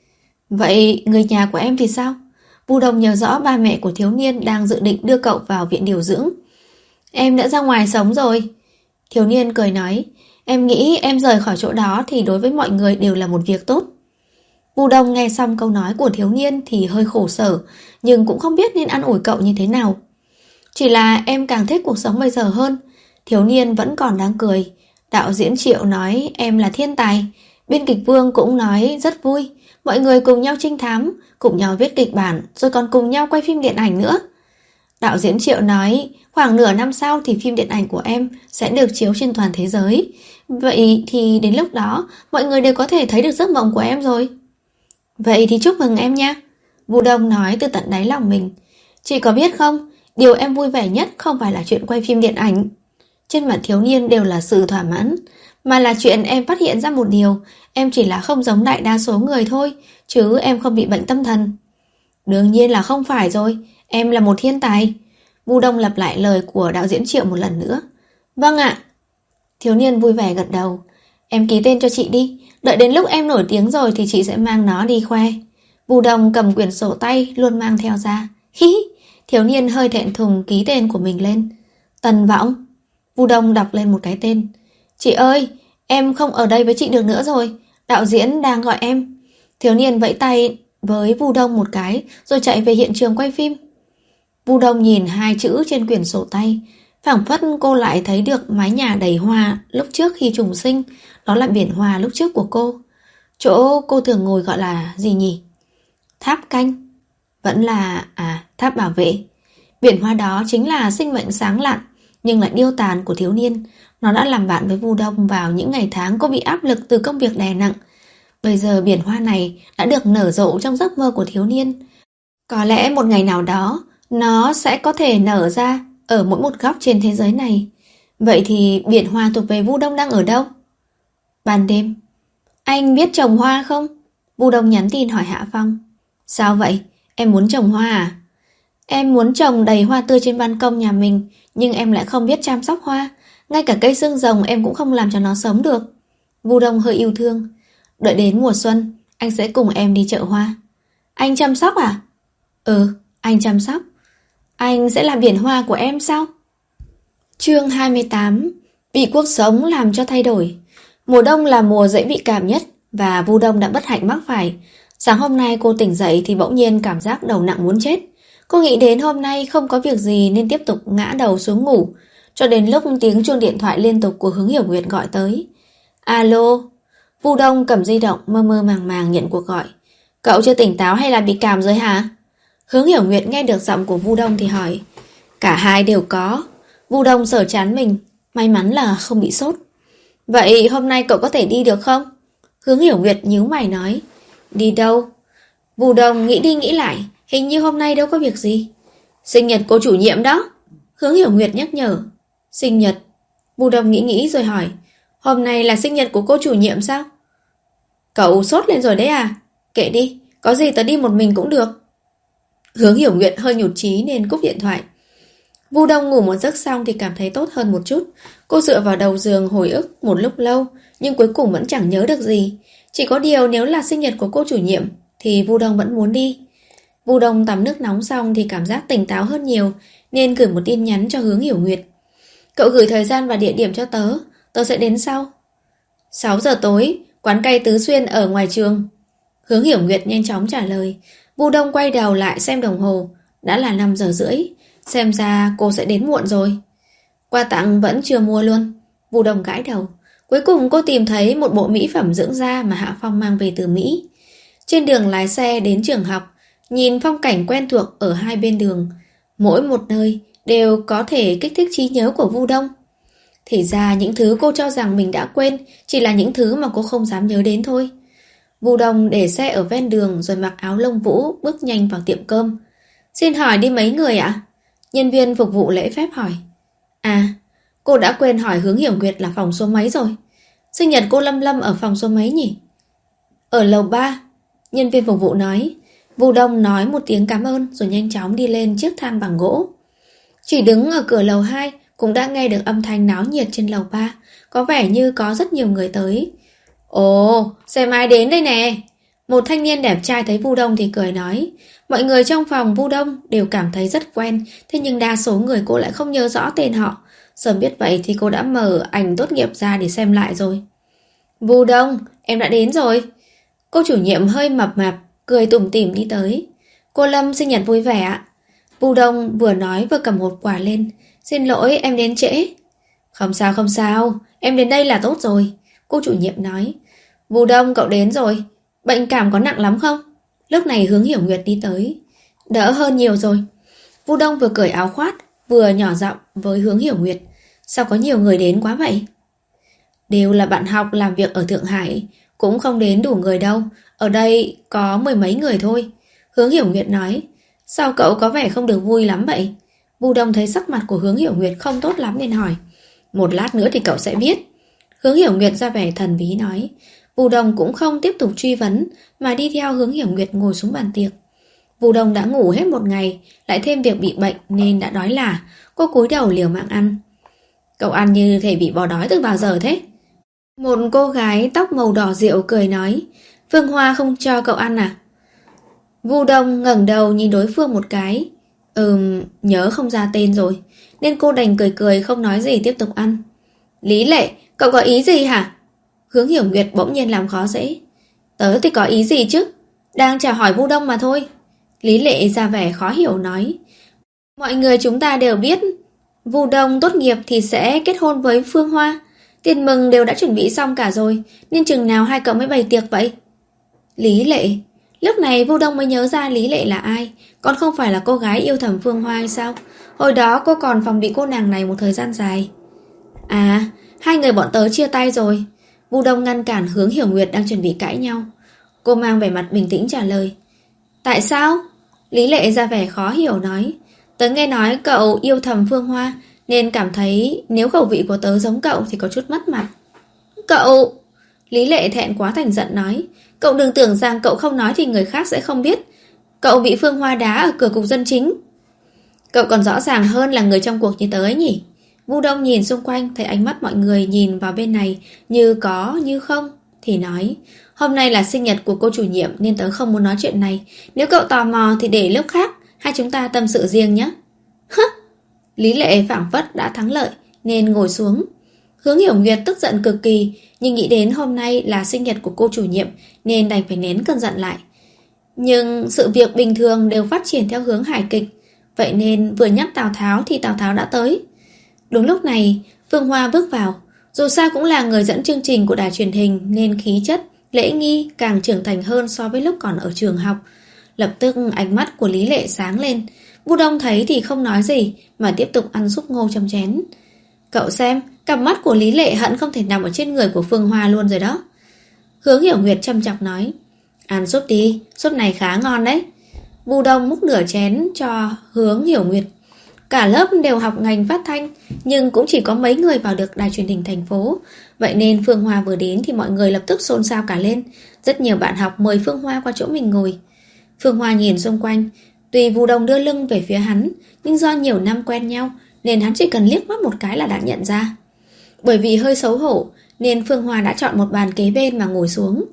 Vậy người nhà của em thì sao? Vu Đông nhớ rõ ba mẹ của thiếu niên đang dự định đưa cậu vào viện điều dưỡng. Em đã ra ngoài sống rồi. Thiếu niên cười nói. Em nghĩ em rời khỏi chỗ đó thì đối với mọi người đều là một việc tốt. Vu Đông nghe xong câu nói của thiếu niên thì hơi khổ sở, nhưng cũng không biết nên an ủi cậu như thế nào. Chỉ là em càng thích cuộc sống bây giờ hơn. Thiếu niên vẫn còn đang cười. Đạo diễn Triệu nói em là thiên tài. Biên kịch Vương cũng nói rất vui. Mọi người cùng nhau trinh thám, cùng nhau viết kịch bản, rồi còn cùng nhau quay phim điện ảnh nữa. Đạo diễn Triệu nói khoảng nửa năm sau thì phim điện ảnh của em sẽ được chiếu trên toàn thế giới. Vậy thì đến lúc đó mọi người đều có thể thấy được giấc mộng của em rồi. Vậy thì chúc mừng em nha. Vu Đông nói từ tận đáy lòng mình. Chị có biết không, điều em vui vẻ nhất không phải là chuyện quay phim điện ảnh. Trên mặt thiếu niên đều là sự thỏa mãn, mà là chuyện em phát hiện ra một điều, em chỉ là không giống đại đa số người thôi, chứ em không bị bệnh tâm thần. Đương nhiên là không phải rồi, em là một thiên tài. Vu Đông lặp lại lời của đạo diễn Triệu một lần nữa. Vâng ạ. Thiếu niên vui vẻ gật đầu. Em ký tên cho chị đi, đợi đến lúc em nổi tiếng rồi thì chị sẽ mang nó đi khoe. Vu Đông cầm quyển sổ tay luôn mang theo ra. Hi hi. Thiếu niên hơi thẹn thùng ký tên của mình lên. Tần Võng. Vu Đông đọc lên một cái tên. Chị ơi, em không ở đây với chị được nữa rồi, đạo diễn đang gọi em. Thiếu niên vẫy tay với Vu Đông một cái rồi chạy về hiện trường quay phim. Vu Đông nhìn hai chữ trên quyển sổ tay, phảng phất cô lại thấy được mái nhà đầy hoa lúc trước khi trùng sinh. Đó là biển hoa lúc trước của cô. Chỗ cô thường ngồi gọi là gì nhỉ? Tháp canh. Vẫn là... à, tháp bảo vệ. Biển hoa đó chính là sinh mệnh sáng lạn nhưng lại điêu tàn của thiếu niên. Nó đã làm bạn với Vu Đông vào những ngày tháng cô bị áp lực từ công việc đè nặng. Bây giờ biển hoa này đã được nở rộ trong giấc mơ của thiếu niên. Có lẽ một ngày nào đó nó sẽ có thể nở ra ở mỗi một góc trên thế giới này. Vậy thì biển hoa thuộc về Vu Đông đang ở đâu? Ban đêm. Anh biết trồng hoa không? Vu Đông nhắn tin hỏi Hạ Phong. Sao vậy? Em muốn trồng hoa à? Em muốn trồng đầy hoa tươi trên ban công nhà mình, nhưng em lại không biết chăm sóc hoa. Ngay cả cây xương rồng em cũng không làm cho nó sống được. Vu Đông hơi yêu thương. Đợi đến mùa xuân, anh sẽ cùng em đi chợ hoa. Anh chăm sóc à? Ừ, anh chăm sóc. Anh sẽ làm biển hoa của em sao? Chương hai mươi tám. Bị cuộc sống làm cho thay đổi. Mùa đông là mùa dễ bị cảm nhất, và Vu Đông đã bất hạnh mắc phải. Sáng hôm nay cô tỉnh dậy thì bỗng nhiên cảm giác đầu nặng muốn chết. Cô nghĩ đến hôm nay không có việc gì nên tiếp tục ngã đầu xuống ngủ, cho đến lúc tiếng chuông điện thoại liên tục của Hướng Hiểu Nguyệt gọi tới. Alo. Vu Đông cầm di động mơ mơ màng màng nhận cuộc gọi. Cậu chưa tỉnh táo hay là bị cảm rồi hả? Hướng Hiểu Nguyệt nghe được giọng của Vu Đông thì hỏi. Cả hai đều có. Vu Đông sờ trán mình, may mắn là không bị sốt. Vậy hôm nay cậu có thể đi được không? Hướng Hiểu Nguyệt nhíu mày nói. Đi đâu? Vu Đông nghĩ đi nghĩ lại, hình như hôm nay đâu có việc gì. Sinh nhật cô chủ nhiệm đó. Hướng Hiểu Nguyệt nhắc nhở. Sinh nhật. Vu Đông nghĩ nghĩ rồi hỏi. Hôm nay là sinh nhật của cô chủ nhiệm sao? Cậu sốt lên rồi đấy à? Kệ đi, có gì tớ đi một mình cũng được. Hướng Hiểu Nguyệt hơi nhụt chí nên cúp điện thoại. Vu Đông ngủ một giấc xong thì cảm thấy tốt hơn một chút. Cô dựa vào đầu giường hồi ức một lúc lâu, nhưng cuối cùng vẫn chẳng nhớ được gì. Chỉ có điều nếu là sinh nhật của cô chủ nhiệm thì Vu Đông vẫn muốn đi. Vu Đông tắm nước nóng xong thì cảm giác tỉnh táo hơn nhiều, nên gửi một tin nhắn cho Hướng Hiểu Nguyệt. Cậu gửi thời gian và địa điểm cho tớ, tớ sẽ đến sau. sáu giờ tối, quán cây Tứ Xuyên ở ngoài trường. Hướng Hiểu Nguyệt nhanh chóng trả lời. Vu Đông quay đầu lại xem đồng hồ, đã là năm giờ rưỡi. Xem ra cô sẽ đến muộn rồi. Quà tặng vẫn chưa mua luôn. Vu Đông gãi đầu. Cuối cùng cô tìm thấy một bộ mỹ phẩm dưỡng da mà Hạ Phong mang về từ Mỹ. Trên đường lái xe đến trường học, nhìn phong cảnh quen thuộc ở hai bên đường, mỗi một nơi đều có thể kích thích trí nhớ của Vu Đông. Thì ra những thứ cô cho rằng mình đã quên chỉ là những thứ mà cô không dám nhớ đến thôi. Vu Đông để xe ở ven đường rồi mặc áo lông vũ bước nhanh vào tiệm cơm. Xin hỏi đi mấy người ạ? Nhân viên phục vụ lễ phép hỏi. À, cô đã quên hỏi Hướng Hiểu Nguyệt là phòng số mấy rồi. Sinh nhật cô Lâm Lâm ở phòng số mấy nhỉ? Ở lầu ba. Nhân viên phục vụ nói. Vu Đông nói một tiếng cảm ơn rồi nhanh chóng đi lên chiếc thang bằng gỗ. Chỉ đứng ở cửa lầu hai cũng đã nghe được âm thanh náo nhiệt trên lầu ba. Có vẻ như có rất nhiều người tới. Ồ, xem ai đến đây nè. Một thanh niên đẹp trai thấy Vu Đông thì cười nói. Mọi người trong phòng Vu Đông đều cảm thấy rất quen, thế nhưng đa số người cô lại không nhớ rõ tên họ. Sớm biết vậy thì cô đã mở ảnh tốt nghiệp ra để xem lại rồi. Vu Đông, em đã đến rồi. Cô chủ nhiệm hơi mập mạp, cười tủm tỉm đi tới. Cô Lâm sinh nhật vui vẻ ạ. Vu Đông vừa nói vừa cầm hộp quà lên. Xin lỗi em đến trễ. Không sao không sao, em đến đây là tốt rồi. Cô chủ nhiệm nói. Vu Đông cậu đến rồi. Bệnh cảm có nặng lắm không? Lúc này Hướng Hiểu Nguyệt đi tới. Đỡ hơn nhiều rồi. Vu Đông vừa cởi áo khoác vừa nhỏ giọng với Hướng Hiểu Nguyệt. Sao có nhiều người đến quá vậy? Đều là bạn học làm việc ở Thượng Hải, cũng không đến đủ người đâu. Ở đây có mười mấy người thôi. Hướng Hiểu Nguyệt nói. Sao cậu có vẻ không được vui lắm vậy? Vu Đông thấy sắc mặt của Hướng Hiểu Nguyệt không tốt lắm nên hỏi. Một lát nữa thì cậu sẽ biết. Hướng Hiểu Nguyệt ra vẻ thần bí nói. Vu Đông cũng không tiếp tục truy vấn mà đi theo Hướng Hiểu Nguyệt ngồi xuống bàn tiệc. Vu Đông đã ngủ hết một ngày, lại thêm việc bị bệnh nên đã đói lả. Cô cúi đầu liều mạng ăn. Cậu ăn như thể bị bỏ đói từ bao giờ thế? Một cô gái tóc màu đỏ rượu cười nói. Phương Hoa không cho cậu ăn à? Vu Đông ngẩng đầu nhìn đối phương một cái. Ừm, nhớ không ra tên rồi, nên cô đành cười cười không nói gì tiếp tục ăn. Lý Lệ, cậu có ý gì hả? Hướng Hiểu Nguyệt bỗng nhiên làm khó dễ. Tớ thì có ý gì chứ? Đang chào hỏi Vu Đông mà thôi. Lý Lệ ra vẻ khó hiểu nói. Mọi người chúng ta đều biết Vu Đông tốt nghiệp thì sẽ kết hôn với Phương Hoa. Tiền mừng đều đã chuẩn bị xong cả rồi, nên chừng nào hai cậu mới bày tiệc vậy? Lý Lệ. Lúc này Vu Đông mới nhớ ra Lý Lệ là ai. Còn không phải là cô gái yêu thầm Phương Hoa hay sao? Hồi đó cô còn phòng bị cô nàng này một thời gian dài. À, hai người bọn tớ chia tay rồi. Vu Đông ngăn cản Hướng Hiểu Nguyệt đang chuẩn bị cãi nhau. Cô mang vẻ mặt bình tĩnh trả lời. Tại sao? Lý Lệ ra vẻ khó hiểu nói. Tớ nghe nói cậu yêu thầm Phương Hoa, nên cảm thấy nếu khẩu vị của tớ giống cậu thì có chút mất mặt. Cậu... Lý Lệ thẹn quá thành giận nói. Cậu đừng tưởng rằng cậu không nói thì người khác sẽ không biết. Cậu bị Phương Hoa đá ở cửa cục dân chính. Cậu còn rõ ràng hơn là người trong cuộc như tớ ấy nhỉ? Vu Đông nhìn xung quanh, thấy ánh mắt mọi người nhìn vào bên này như có như không, thì nói. Hôm nay là sinh nhật của cô chủ nhiệm nên tớ không muốn nói chuyện này. Nếu cậu tò mò thì để lúc khác hai chúng ta tâm sự riêng nhé. Hứ! Lý Lệ phảng phất đã thắng lợi nên ngồi xuống. Hướng Hiểu Nguyệt tức giận cực kỳ, nhưng nghĩ đến hôm nay là sinh nhật của cô chủ nhiệm nên đành phải nén cơn giận lại. Nhưng sự việc bình thường đều phát triển theo hướng hài kịch, vậy nên vừa nhắc Tào Tháo thì Tào Tháo đã tới. Đúng lúc này Phương Hoa bước vào. Dù sao cũng là người dẫn chương trình của đài truyền hình nên khí chất, lễ nghi càng trưởng thành hơn so với lúc còn ở trường học. Lập tức ánh mắt của Lý Lệ sáng lên. Vu Đông thấy thì không nói gì mà tiếp tục ăn súp ngô trong chén. Cậu xem, cặp mắt của Lý Lệ hận không thể nằm ở trên người của Phương Hoa luôn rồi đó. Hướng Hiểu Nguyệt châm chọc nói. Ăn súp đi, súp này khá ngon đấy. Vu Đông múc nửa chén cho Hướng Hiểu Nguyệt. Cả lớp đều học ngành phát thanh, nhưng cũng chỉ có mấy người vào được đài truyền hình thành phố. Vậy nên Phương Hoa vừa đến thì mọi người lập tức xôn xao cả lên. Rất nhiều bạn học mời Phương Hoa qua chỗ mình ngồi. Phương Hoa nhìn xung quanh. Tuy Vu Đông đưa lưng về phía hắn, nhưng do nhiều năm quen nhau nên hắn chỉ cần liếc mắt một cái là đã nhận ra. Bởi vì hơi xấu hổ nên Phương Hoa đã chọn một bàn kế bên mà ngồi xuống.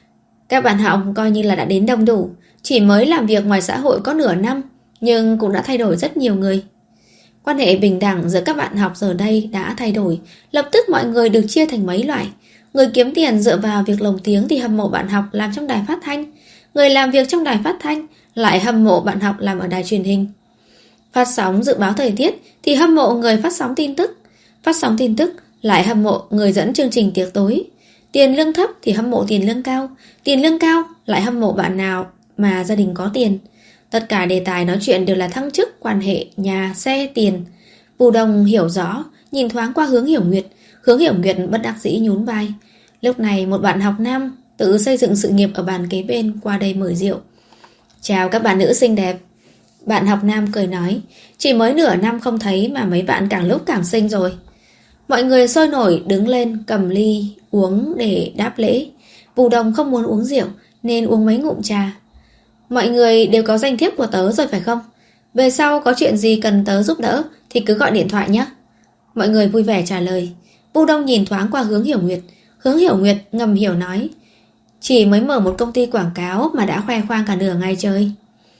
Các bạn học coi như là đã đến đông đủ. Chỉ mới làm việc ngoài xã hội có nửa năm, nhưng cũng đã thay đổi rất nhiều người. Quan hệ bình đẳng giữa các bạn học giờ đây đã thay đổi. Lập tức mọi người được chia thành mấy loại. Người kiếm tiền dựa vào việc lồng tiếng thì hâm mộ bạn học làm trong đài phát thanh. Người làm việc trong đài phát thanh lại hâm mộ bạn học làm ở đài truyền hình. Phát sóng dự báo thời tiết thì hâm mộ người phát sóng tin tức. Phát sóng tin tức lại hâm mộ người dẫn chương trình tiệc tối. Tiền lương thấp thì hâm mộ tiền lương cao. Tiền lương cao lại hâm mộ bạn nào mà gia đình có tiền. Tất cả đề tài nói chuyện đều là thăng chức, quan hệ, nhà, xe, tiền. Vu Đông hiểu rõ, nhìn thoáng qua Hướng Hiểu Nguyệt. Hướng Hiểu Nguyệt bất đắc dĩ nhún vai. Lúc này một bạn học nam tự xây dựng sự nghiệp ở bàn kế bên qua đây mời rượu. Chào các bạn nữ xinh đẹp. Bạn học nam cười nói. Chỉ mới nửa năm không thấy mà mấy bạn càng lúc càng xinh rồi. Mọi người sôi nổi đứng lên cầm ly uống để đáp lễ. Vu Đông không muốn uống rượu nên uống mấy ngụm trà. Mọi người đều có danh thiếp của tớ rồi phải không? Về sau có chuyện gì cần tớ giúp đỡ thì cứ gọi điện thoại nhé. Mọi người vui vẻ trả lời. Vu Đông nhìn thoáng qua Hướng Hiểu Nguyệt. Hướng Hiểu Nguyệt ngầm hiểu nói. Chỉ mới mở một công ty quảng cáo mà đã khoe khoang cả nửa ngày trời.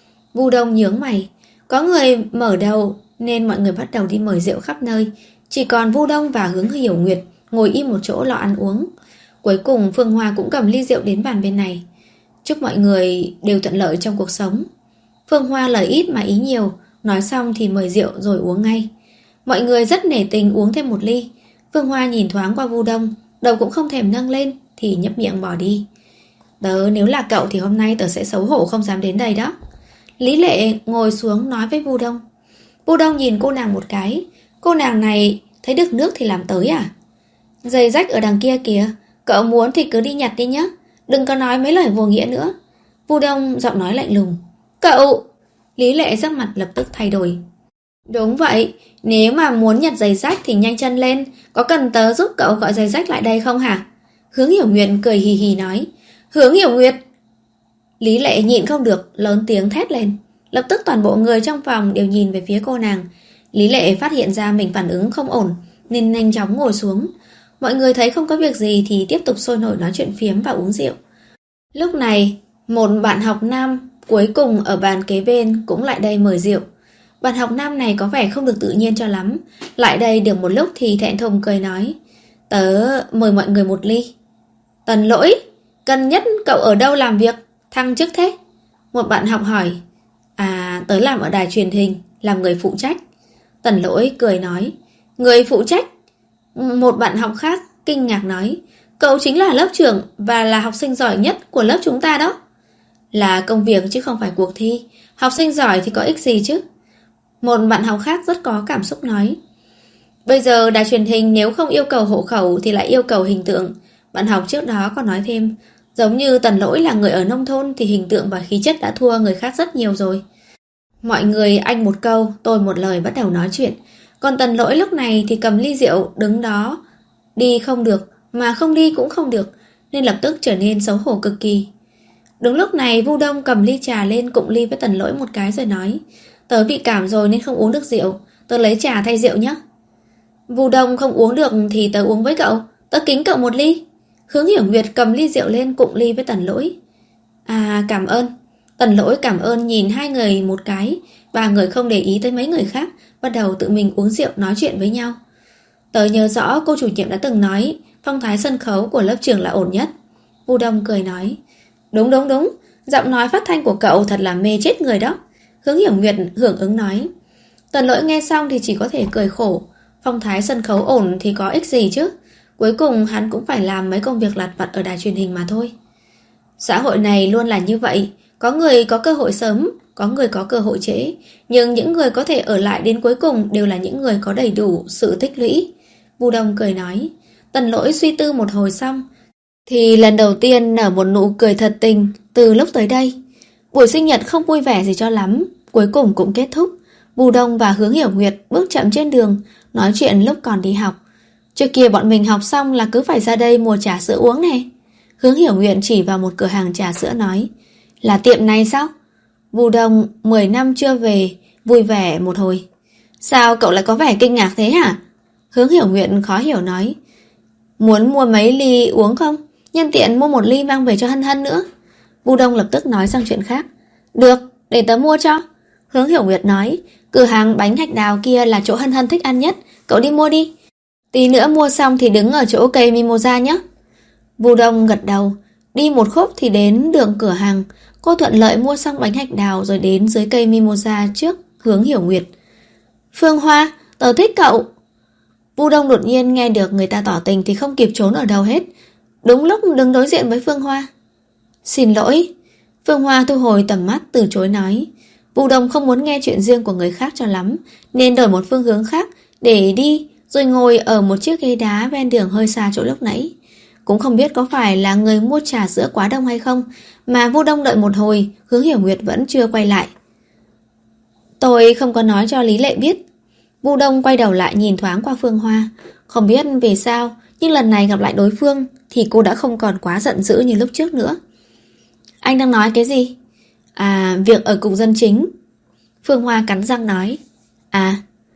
Vu Đông nhướng mày. Có người mở đầu nên mọi người bắt đầu đi mời rượu khắp nơi. Chỉ còn Vu Đông và Hướng Hiểu Nguyệt ngồi im một chỗ lo ăn uống. Cuối cùng Phương Hoa cũng cầm ly rượu đến bàn bên này. Chúc mọi người đều thuận lợi trong cuộc sống. Phương Hoa lời ít mà ý nhiều, nói xong thì mời rượu rồi uống ngay. Mọi người rất nể tình uống thêm một ly. Phương Hoa nhìn thoáng qua Vu Đông, đầu cũng không thèm nâng lên thì nhấp miệng bỏ đi. Tớ nếu là cậu thì hôm nay tớ sẽ xấu hổ không dám đến đây đó. Lý Lệ ngồi xuống nói với Vu Đông. Vu Đông nhìn cô nàng một cái. Cô nàng này thấy được nước thì làm tới à? Giày rách ở đằng kia kìa, cậu muốn thì cứ đi nhặt đi nhé, đừng có nói mấy lời vô nghĩa nữa. Vu Đông giọng nói lạnh lùng. Cậu! Lý Lệ sắc mặt lập tức thay đổi. Đúng vậy, nếu mà muốn nhặt giày rách thì nhanh chân lên. Có cần tớ giúp cậu gọi giày rách lại đây không hả? Hướng Hiểu Nguyệt cười hì hì nói. Hướng Hiểu Nguyệt! Lý Lệ nhịn không được, lớn tiếng thét lên. Lập tức toàn bộ người trong phòng đều nhìn về phía cô nàng. Lý Lệ phát hiện ra mình phản ứng không ổn nên nhanh chóng ngồi xuống. Mọi người thấy không có việc gì thì tiếp tục sôi nổi nói chuyện phiếm và uống rượu. Lúc này, một bạn học nam cuối cùng ở bàn kế bên cũng lại đây mời rượu. Bạn học nam này có vẻ không được tự nhiên cho lắm. Lại đây được một lúc thì thẹn thùng cười nói. Tớ mời mọi người một ly. Tần Lỗi, gần nhất cậu ở đâu làm việc, thăng chức thế? Một bạn học hỏi. À, tớ làm ở đài truyền hình, làm người phụ trách. Tần Lỗi cười nói. Người phụ trách? Một bạn học khác kinh ngạc nói. Cậu chính là lớp trưởng và là học sinh giỏi nhất của lớp chúng ta đó. Là công việc chứ không phải cuộc thi. Học sinh giỏi thì có ích gì chứ? Một bạn học khác rất có cảm xúc nói. Bây giờ đài truyền hình nếu không yêu cầu hộ khẩu thì lại yêu cầu hình tượng. Bạn học trước đó có nói thêm. Giống như Tần Lỗi là người ở nông thôn thì hình tượng và khí chất đã thua người khác rất nhiều rồi. Mọi người anh một câu, tôi một lời bắt đầu nói chuyện. Còn Tần Lỗi lúc này thì cầm ly rượu đứng đó. Đi không được, mà không đi cũng không được, nên lập tức trở nên xấu hổ cực kỳ. Đúng lúc này Vu Đông cầm ly trà lên cụng ly với Tần Lỗi một cái rồi nói. Tớ bị cảm rồi nên không uống được rượu, tớ lấy trà thay rượu nhé. Vu Đông không uống được thì tớ uống với cậu, tớ kính cậu một ly. Hướng Hiểu Nguyệt cầm ly rượu lên cụng ly với Tần Lỗi. À, cảm ơn. Tần Lỗi cảm ơn nhìn hai người một cái. Ba người không để ý tới mấy người khác, bắt đầu tự mình uống rượu nói chuyện với nhau. Tớ nhớ rõ cô chủ nhiệm đã từng nói phong thái sân khấu của lớp trưởng là ổn nhất. Vu Đông cười nói. Đúng đúng đúng, giọng nói phát thanh của cậu thật là mê chết người đó. Hướng Hiểu Nguyệt hưởng ứng nói. Tần Lỗi nghe xong thì chỉ có thể cười khổ. Phong thái sân khấu ổn thì có ích gì chứ. Cuối cùng hắn cũng phải làm mấy công việc lặt vặt ở đài truyền hình mà thôi. Xã hội này luôn là như vậy. Có người có cơ hội sớm, có người có cơ hội trễ. Nhưng những người có thể ở lại đến cuối cùng đều là những người có đầy đủ sự tích lũy. Vu Đông cười nói. Tần Lỗi suy tư một hồi xong thì lần đầu tiên nở một nụ cười thật tình từ lúc tới đây. Buổi sinh nhật không vui vẻ gì cho lắm, cuối cùng cũng kết thúc. Vu Đông và Hướng Hiểu Nguyệt bước chậm trên đường, nói chuyện lúc còn đi học. Trước kia bọn mình học xong là cứ phải ra đây mua trà sữa uống này. Hướng Hiểu Nguyệt chỉ vào một cửa hàng trà sữa nói. Là tiệm này sao? Vu Đông mười năm chưa về, vui vẻ một hồi. Sao cậu lại có vẻ kinh ngạc thế hả? Hướng Hiểu Nguyệt khó hiểu nói. Muốn mua mấy ly uống không? Nhân tiện mua một ly mang về cho Hân Hân nữa. Vu Đông lập tức nói sang chuyện khác. Được, để tớ mua cho. Hướng Hiểu Nguyệt nói. Cửa hàng bánh hạch đào kia là chỗ Hân Hân thích ăn nhất, cậu đi mua đi. Tí nữa mua xong thì đứng ở chỗ cây mimosa nhé. Vu Đông gật đầu. Đi một khúc thì đến đường cửa hàng. Cô thuận lợi mua xong bánh hạch đào rồi đến dưới cây mimosa trước Hướng Hiểu Nguyệt. Phương Hoa, tớ thích cậu. Vu Đông đột nhiên nghe được người ta tỏ tình thì không kịp trốn ở đâu hết. Đúng lúc đứng đối diện với Phương Hoa. Xin lỗi. Phương Hoa thu hồi tầm mắt từ chối nói. Vu Đông không muốn nghe chuyện riêng của người khác cho lắm, nên đổi một phương hướng khác để đi, rồi ngồi ở một chiếc ghế đá ven đường hơi xa chỗ lúc nãy. Cũng không biết có phải là người mua trà sữa quá đông hay không, mà Vu Đông đợi một hồi, Hướng Hiểu Nguyệt vẫn chưa quay lại. Tôi không có nói cho Lý Lệ biết. Vu Đông quay đầu lại nhìn thoáng qua Phương Hoa. Không biết vì sao, nhưng lần này gặp lại đối phương thì cô đã không còn quá giận dữ như lúc trước nữa. Anh đang nói cái gì? À, việc ở cục dân chính. Phương Hoa cắn răng nói. À,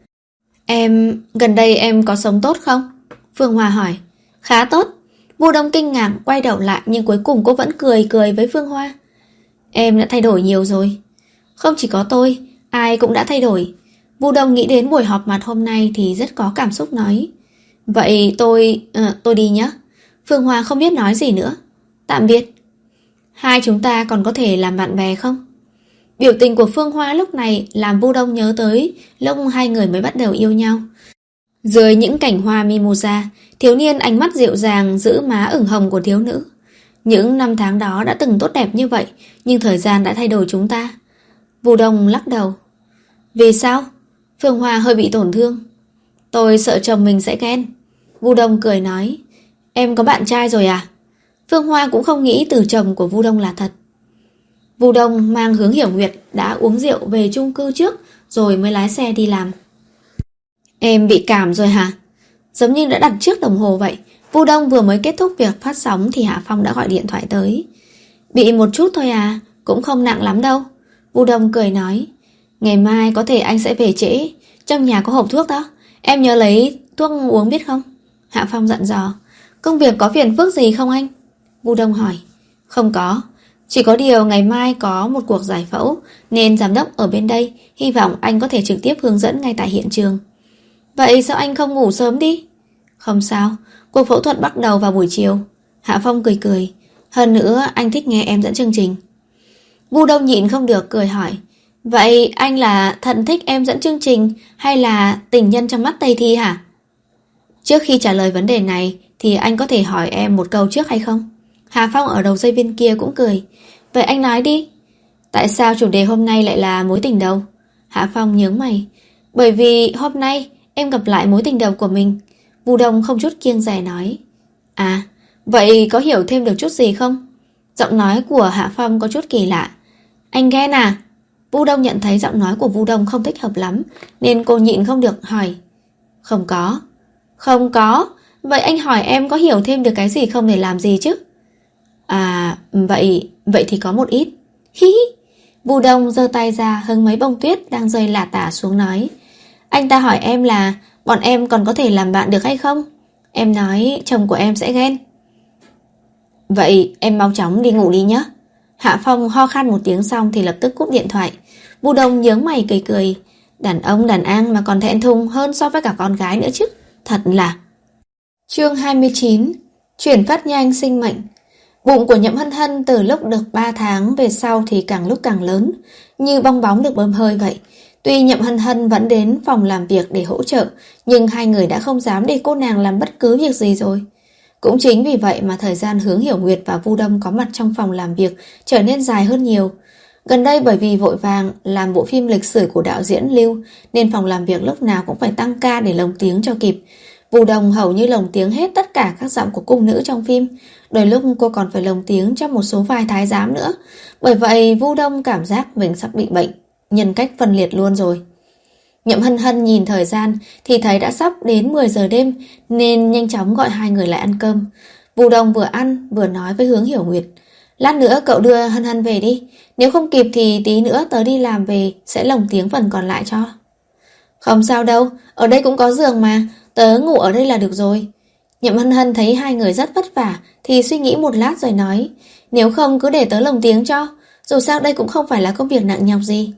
em, gần đây em có sống tốt không? Phương Hoa hỏi. Khá tốt. Vu Đông kinh ngạc quay đầu lại, nhưng cuối cùng cô vẫn cười cười với Phương Hoa. Em đã thay đổi nhiều rồi. Không chỉ có tôi, ai cũng đã thay đổi. Vu Đông nghĩ đến buổi họp mặt hôm nay thì rất có cảm xúc nói. Vậy tôi... À, tôi đi nhé. Phương Hoa không biết nói gì nữa. Tạm biệt. Hai chúng ta còn có thể làm bạn bè không? Biểu tình của Phương Hoa lúc này làm Vu Đông nhớ tới lúc hai người mới bắt đầu yêu nhau. Dưới những cảnh hoa mimosa, thiếu niên ánh mắt dịu dàng giữ má ửng hồng của thiếu nữ. Những năm tháng đó đã từng tốt đẹp như vậy, nhưng thời gian đã thay đổi chúng ta. Vu Đông lắc đầu. Vì sao? Phương Hoa hơi bị tổn thương. Tôi sợ chồng mình sẽ ghen. Vu Đông cười nói. Em có bạn trai rồi à? Phương Hoa cũng không nghĩ từ chồng của Vu Đông là thật. Vu Đông mang Hướng Hiểu Nguyệt đã uống rượu về chung cư trước rồi mới lái xe đi làm. Em bị cảm rồi hả? Giống như đã đặt trước đồng hồ vậy. Vu Đông vừa mới kết thúc việc phát sóng thì Hạ Phong đã gọi điện thoại tới. Bị một chút thôi à, cũng không nặng lắm đâu. Vu Đông cười nói. Ngày mai có thể anh sẽ về trễ. Trong nhà có hộp thuốc đó, em nhớ lấy thuốc uống biết không? Hạ Phong dặn dò. Công việc có phiền phức gì không anh? Vu Đông hỏi. Không có, chỉ có điều ngày mai có một cuộc giải phẫu nên giám đốc ở bên đây, hy vọng anh có thể trực tiếp hướng dẫn ngay tại hiện trường. Vậy sao anh không ngủ sớm đi? Không sao, cuộc phẫu thuật bắt đầu vào buổi chiều. Hạ Phong cười cười. Hơn nữa anh thích nghe em dẫn chương trình. Vu Đông nhịn không được cười hỏi. Vậy anh là thần thích em dẫn chương trình hay là tình nhân trong mắt Tây Thi hả? Trước khi trả lời vấn đề này thì anh có thể hỏi em một câu trước hay không? Hà Phong ở đầu dây bên kia cũng cười. Vậy anh nói đi. Tại sao chủ đề hôm nay lại là mối tình đầu? Hạ Phong nhướng mày. Bởi vì hôm nay em gặp lại mối tình đầu của mình. Vu Đông không chút kiêng dè nói. À, vậy có hiểu thêm được chút gì không? Giọng nói của Hạ Phong có chút kỳ lạ. Anh ghen à? Vu Đông nhận thấy giọng nói của Vu Đông không thích hợp lắm nên cô nhịn không được hỏi. Không có. Không có. Vậy anh hỏi em có hiểu thêm được cái gì không để làm gì chứ? À, vậy, vậy thì có một ít. Hi hi. Vu Đông giơ tay ra hứng mấy bông tuyết đang rơi lả tả xuống nói. Anh ta hỏi em là bọn em còn có thể làm bạn được hay không? Em nói chồng của em sẽ ghen. Vậy em mau chóng đi ngủ đi nhé. Hạ Phong ho khan một tiếng xong thì lập tức cúp điện thoại. Vu Đông nhướng mày cười cười. Đàn ông đàn an mà còn thẹn thùng hơn so với cả con gái nữa chứ. Thật là. Chương hai mươi chín. Chuyển phát nhanh sinh mệnh. Bụng của Nhậm Hân Hân từ lúc được ba tháng về sau thì càng lúc càng lớn, như bong bóng được bơm hơi vậy. Tuy Nhậm Hân Hân vẫn đến phòng làm việc để hỗ trợ, nhưng hai người đã không dám để cô nàng làm bất cứ việc gì rồi. Cũng chính vì vậy mà thời gian Hướng Hiểu Nguyệt và Vu Đông có mặt trong phòng làm việc trở nên dài hơn nhiều. Gần đây bởi vì vội vàng làm bộ phim lịch sử của đạo diễn Lưu nên phòng làm việc lúc nào cũng phải tăng ca để lồng tiếng cho kịp. Vu Đông hầu như lồng tiếng hết tất cả các giọng của cung nữ trong phim. Đôi lúc cô còn phải lồng tiếng cho một số vai thái giám nữa. Bởi vậy Vu Đông cảm giác mình sắp bị bệnh, nhân cách phân liệt luôn rồi. Nhậm Hân Hân nhìn thời gian thì thấy đã sắp đến mười giờ đêm nên nhanh chóng gọi hai người lại ăn cơm. Vu Đông vừa ăn vừa nói với Hướng Hiểu Nguyệt. Lát nữa cậu đưa Hân Hân về đi. Nếu không kịp thì tí nữa tớ đi làm về sẽ lồng tiếng phần còn lại cho. Không sao đâu, ở đây cũng có giường mà. Tớ ngủ ở đây là được rồi. Nhậm Hân Hân thấy hai người rất vất vả thì suy nghĩ một lát rồi nói. Nếu không cứ để tớ lồng tiếng cho. Dù sao đây cũng không phải là công việc nặng nhọc gì.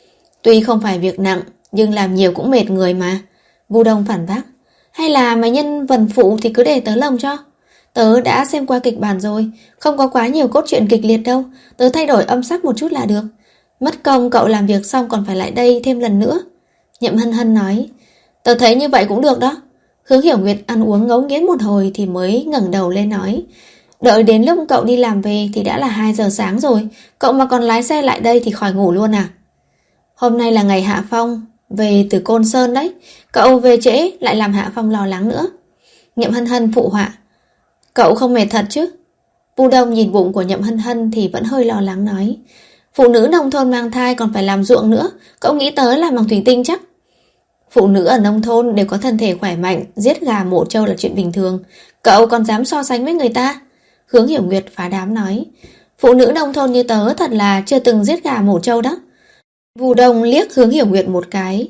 Tuy không phải việc nặng nhưng làm nhiều cũng mệt người mà. Vu Đông phản bác. Hay là mày nhân vần phụ thì cứ để tớ lồng cho. Tớ đã xem qua kịch bản rồi, không có quá nhiều cốt truyện kịch liệt đâu. Tớ thay đổi âm sắc một chút là được. Mất công cậu làm việc xong còn phải lại đây thêm lần nữa. Nhậm Hân Hân nói. Tớ thấy như vậy cũng được đó. Hướng Hiểu Nguyệt ăn uống ngấu nghiến một hồi thì mới ngẩng đầu lên nói. Đợi đến lúc cậu đi làm về thì đã là hai giờ sáng rồi. Cậu mà còn lái xe lại đây thì khỏi ngủ luôn à? Hôm nay là ngày Hạ Phong về từ Côn Sơn đấy. Cậu về trễ lại làm Hạ Phong lo lắng nữa. Nhậm Hân Hân phụ họa. Cậu không mệt thật chứ? Vu Đông nhìn bụng của Nhậm Hân Hân thì vẫn hơi lo lắng nói. Phụ nữ nông thôn mang thai còn phải làm ruộng nữa. Cậu nghĩ tới làm bằng thủy tinh chắc? Phụ nữ ở nông thôn đều có thân thể khỏe mạnh, giết gà mổ trâu là chuyện bình thường. Cậu còn dám so sánh với người ta? Hướng Hiểu Nguyệt phá đám nói. Phụ nữ nông thôn như tớ thật là chưa từng giết gà mổ trâu đó. Vu Đông liếc Hướng Hiểu Nguyệt một cái.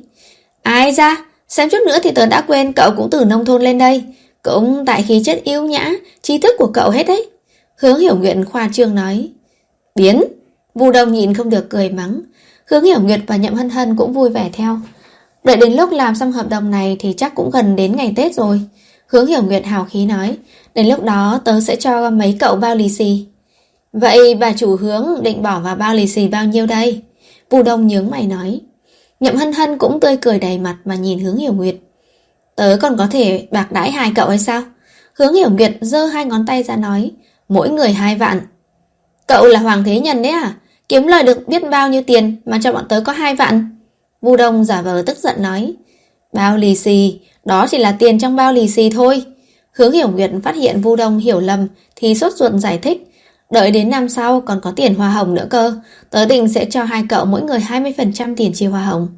Ai ra, xem chút nữa thì tớ đã quên cậu cũng từ nông thôn lên đây. Cũng tại khí chất yêu nhã, trí thức của cậu hết đấy. Hướng Hiểu Nguyệt khoa trương nói. Biến. Vu Đông nhìn không được cười mắng. Hướng Hiểu Nguyệt và Nhậm Hân Hân cũng vui vẻ theo. Đợi đến lúc làm xong hợp đồng này thì chắc cũng gần đến ngày Tết rồi. Hướng Hiểu Nguyệt hào khí nói. Đến lúc đó tớ sẽ cho mấy cậu bao lì xì. Vậy bà chủ Hướng định bỏ vào bao lì xì bao nhiêu đây? Vu Đông nhướng mày nói. Nhậm Hân Hân cũng tươi cười đầy mặt mà nhìn Hướng Hiểu Nguyệt. Tớ còn có thể bạc đãi hai cậu hay sao? Hướng Hiểu Nguyệt giơ hai ngón tay ra nói. Mỗi người hai vạn. Cậu là Hoàng Thế Nhân đấy à? Kiếm lời được biết bao nhiêu tiền mà cho bọn tớ có hai vạn? Vu Đông giả vờ tức giận nói. Bao lì xì, đó chỉ là tiền trong bao lì xì thôi. Hướng Hiểu Nguyệt phát hiện Vu Đông hiểu lầm thì sốt ruột giải thích. Đợi đến năm sau còn có tiền hoa hồng nữa cơ. Tớ định sẽ cho hai cậu mỗi người hai mươi phần trăm tiền chia hoa hồng.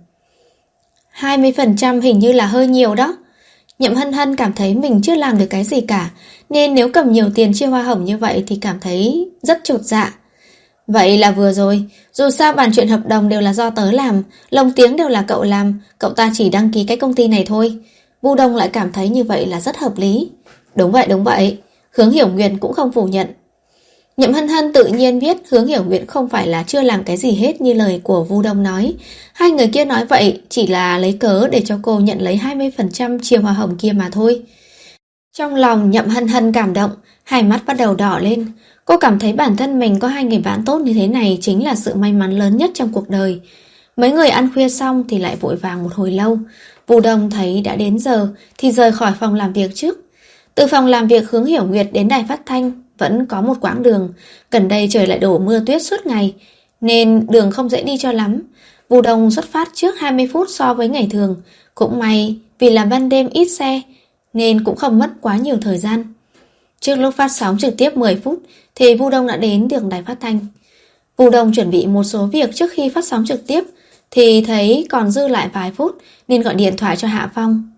hai mươi phần trăm hình như là hơi nhiều đó. Nhậm Hân Hân cảm thấy mình chưa làm được cái gì cả, nên nếu cầm nhiều tiền chia hoa hồng như vậy thì cảm thấy rất chột dạ. Vậy là vừa rồi, dù sao bàn chuyện hợp đồng đều là do tớ làm, lồng tiếng đều là cậu làm, cậu ta chỉ đăng ký cái công ty này thôi. Vu Đông lại cảm thấy như vậy là rất hợp lý. Đúng vậy, đúng vậy. Hướng Hiểu Nguyệt cũng không phủ nhận. Nhậm Hân Hân tự nhiên biết Hướng Hiểu Nguyệt không phải là chưa làm cái gì hết như lời của Vu Đông nói. Hai người kia nói vậy chỉ là lấy cớ để cho cô nhận lấy hai mươi phần trăm chia hoa hồng kia mà thôi. Trong lòng Nhậm Hân Hân cảm động, hai mắt bắt đầu đỏ lên. Cô cảm thấy bản thân mình có hai người bạn tốt như thế này chính là sự may mắn lớn nhất trong cuộc đời. Mấy người ăn khuya xong thì lại vội vàng một hồi lâu. Vu Đông thấy đã đến giờ thì rời khỏi phòng làm việc trước. Từ phòng làm việc Hướng Hiểu Nguyệt đến đài phát thanh vẫn có một quãng đường. Gần đây trời lại đổ mưa tuyết suốt ngày nên đường không dễ đi cho lắm. Vu Đông xuất phát trước hai mươi phút so với ngày thường. Cũng may vì là ban đêm ít xe nên cũng không mất quá nhiều thời gian. Trước lúc phát sóng trực tiếp mười phút thì Vu Đông đã đến được đài phát thanh. Vu Đông chuẩn bị một số việc trước khi phát sóng trực tiếp thì thấy còn dư lại vài phút nên gọi điện thoại cho Hạ Phong.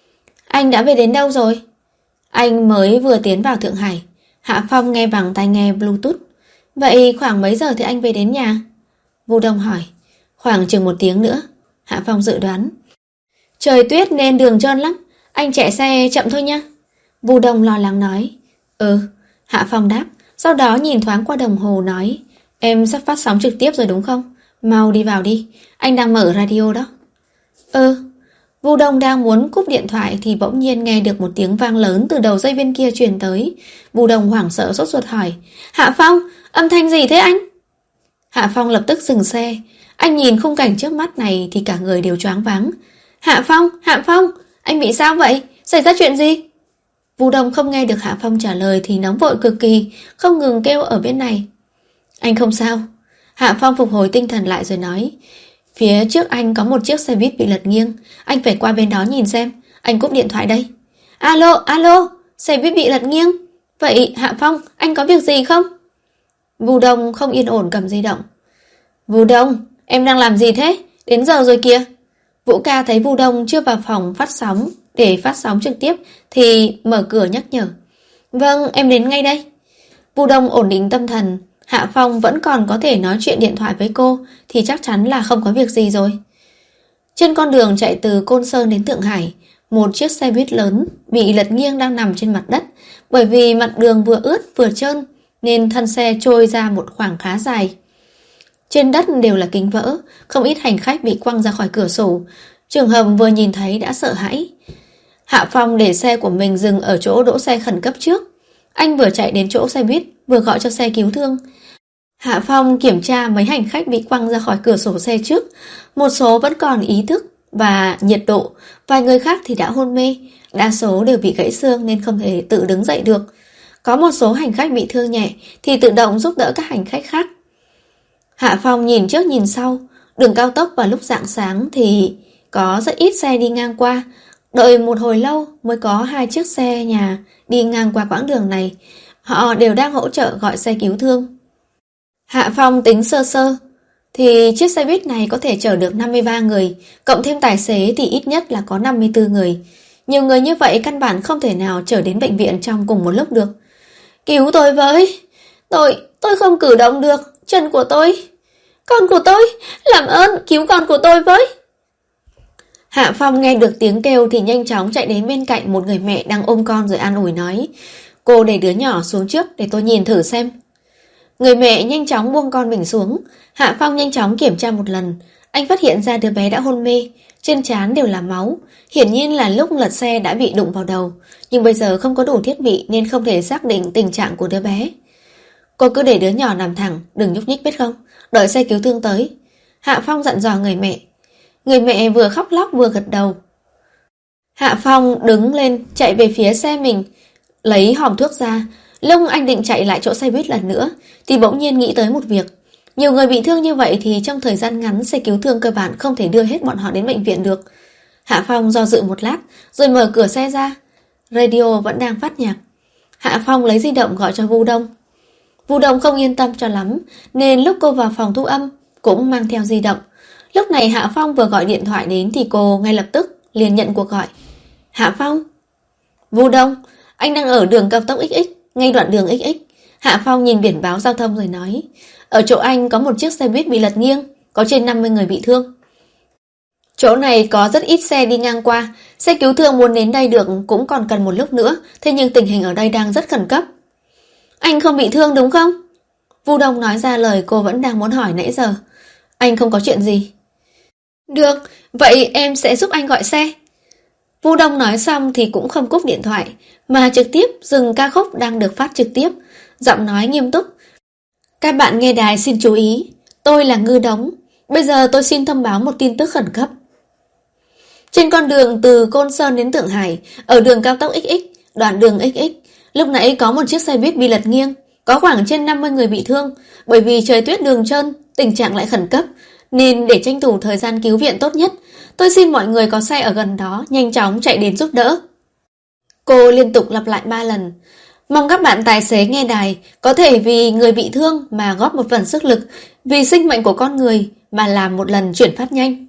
Anh đã về đến đâu rồi? Anh mới vừa tiến vào Thượng Hải. Hạ Phong nghe bằng tai nghe Bluetooth. Vậy khoảng mấy giờ thì anh về đến nhà? Vu Đông hỏi. Khoảng chừng một tiếng nữa. Hạ Phong dự đoán. Trời tuyết nên đường trơn lắm, anh chạy xe chậm thôi nha. Vu Đông lo lắng nói. Ừ. Hạ Phong đáp. Sau đó nhìn thoáng qua đồng hồ nói. Em sắp phát sóng trực tiếp rồi đúng không? Mau đi vào đi, anh đang mở radio đó. Ừ. Vu Đông đang muốn cúp điện thoại thì bỗng nhiên nghe được một tiếng vang lớn từ đầu dây bên kia truyền tới. Vu Đông hoảng sợ sốt ruột hỏi. Hạ Phong, âm thanh gì thế anh? Hạ Phong lập tức dừng xe. Anh nhìn khung cảnh trước mắt này thì cả người đều choáng váng. Hạ Phong, Hạ Phong, anh bị sao vậy? Xảy ra chuyện gì? Vu Đông không nghe được Hạ Phong trả lời thì nóng vội cực kỳ, không ngừng kêu ở bên này. Anh không sao. Hạ Phong phục hồi tinh thần lại rồi nói. Phía trước anh có một chiếc xe buýt bị lật nghiêng, anh phải qua bên đó nhìn xem. Anh cúp điện thoại đây. Alo, alo, xe buýt bị lật nghiêng. Vậy Hạ Phong, anh có việc gì không? Vu Đông không yên ổn cầm di động. Vu Đông, em đang làm gì thế? Đến giờ rồi kìa. Vũ ca thấy Vu Đông chưa vào phòng phát sóng để phát sóng trực tiếp thì mở cửa nhắc nhở. Vâng, em đến ngay đây. Vu Đông ổn định tâm thần. Hạ Phong vẫn còn có thể nói chuyện điện thoại với cô thì chắc chắn là không có việc gì rồi. Trên con đường chạy từ Côn Sơn đến Thượng Hải, một chiếc xe buýt lớn bị lật nghiêng đang nằm trên mặt đất. Bởi vì mặt đường vừa ướt vừa trơn nên thân xe trôi ra một khoảng khá dài. Trên đất đều là kính vỡ, không ít hành khách bị quăng ra khỏi cửa sổ. Trường hợp vừa nhìn thấy đã sợ hãi. Hạ Phong để xe của mình dừng ở chỗ đỗ xe khẩn cấp trước. Anh vừa chạy đến chỗ xe buýt vừa gọi cho xe cứu thương. Hạ Phong kiểm tra mấy hành khách bị quăng ra khỏi cửa sổ xe trước. Một số vẫn còn ý thức và nhiệt độ, vài người khác thì đã hôn mê. Đa số đều bị gãy xương nên không thể tự đứng dậy được. Có một số hành khách bị thương nhẹ thì tự động giúp đỡ các hành khách khác. Hạ Phong nhìn trước nhìn sau. Đường cao tốc vào lúc rạng sáng thì có rất ít xe đi ngang qua. Đợi một hồi lâu mới có hai chiếc xe nhà đi ngang qua quãng đường này. Họ đều đang hỗ trợ gọi xe cứu thương. Hạ Phong tính sơ sơ thì chiếc xe buýt này có thể chở được năm mươi ba người, cộng thêm tài xế thì ít nhất là có năm mươi tư người. Nhiều người như vậy căn bản không thể nào chở đến bệnh viện trong cùng một lúc được. Cứu tôi với! Tôi, tôi không cử động được, chân của tôi! Con của tôi! Làm ơn, cứu con của tôi với! Hạ Phong nghe được tiếng kêu thì nhanh chóng chạy đến bên cạnh một người mẹ đang ôm con rồi an ủi nói. Cô để đứa nhỏ xuống trước để tôi nhìn thử xem. Người mẹ nhanh chóng buông con mình xuống. Hạ Phong nhanh chóng kiểm tra một lần. Anh phát hiện ra đứa bé đã hôn mê, trên trán đều là máu. Hiển nhiên là lúc lật xe đã bị đụng vào đầu, nhưng bây giờ không có đủ thiết bị nên không thể xác định tình trạng của đứa bé. Cô cứ để đứa nhỏ nằm thẳng, đừng nhúc nhích biết không? Đợi xe cứu thương tới. Hạ Phong dặn dò người mẹ. Người mẹ vừa khóc lóc vừa gật đầu. Hạ Phong đứng lên chạy về phía xe mình, lấy hòm thuốc ra. Lúc anh định chạy lại chỗ xe buýt lần nữa thì bỗng nhiên nghĩ tới một việc. Nhiều người bị thương như vậy thì trong thời gian ngắn xe cứu thương cơ bản không thể đưa hết bọn họ đến bệnh viện được. Hạ Phong do dự một lát rồi mở cửa xe ra. Radio vẫn đang phát nhạc. Hạ Phong lấy di động gọi cho Vu Đông. Vu Đông không yên tâm cho lắm nên lúc cô vào phòng thu âm cũng mang theo di động. Lúc này Hạ Phong vừa gọi điện thoại đến thì cô ngay lập tức liền nhận cuộc gọi. Hạ Phong. Vu Đông, anh đang ở đường cao tốc ích ích, ngay đoạn đường ích ích. Hạ Phong nhìn biển báo giao thông rồi nói. Ở chỗ anh có một chiếc xe buýt bị lật nghiêng, có trên năm mươi người bị thương. Chỗ này có rất ít xe đi ngang qua, xe cứu thương muốn đến đây được cũng còn cần một lúc nữa, thế nhưng tình hình ở đây đang rất khẩn cấp. Anh không bị thương đúng không? Vu Đông nói ra lời cô vẫn đang muốn hỏi nãy giờ. Anh không có chuyện gì. Được, vậy em sẽ giúp anh gọi xe. Vu Đông nói xong thì cũng không cúp điện thoại, mà trực tiếp dừng ca khúc đang được phát trực tiếp, giọng nói nghiêm túc. Các bạn nghe đài xin chú ý, tôi là Ngư Đống. Bây giờ tôi xin thông báo một tin tức khẩn cấp. Trên con đường từ Côn Sơn đến Thượng Hải, ở đường cao tốc ích ích, đoạn đường ích ích, lúc nãy có một chiếc xe buýt bị lật nghiêng, có khoảng trên năm mươi người bị thương. Bởi vì trời tuyết đường trơn, tình trạng lại khẩn cấp, nên để tranh thủ thời gian cứu viện tốt nhất, tôi xin mọi người có xe ở gần đó nhanh chóng chạy đến giúp đỡ. Cô liên tục lặp lại ba lần. Mong các bạn tài xế nghe đài có thể vì người bị thương mà góp một phần sức lực, vì sinh mệnh của con người mà làm một lần chuyển phát nhanh.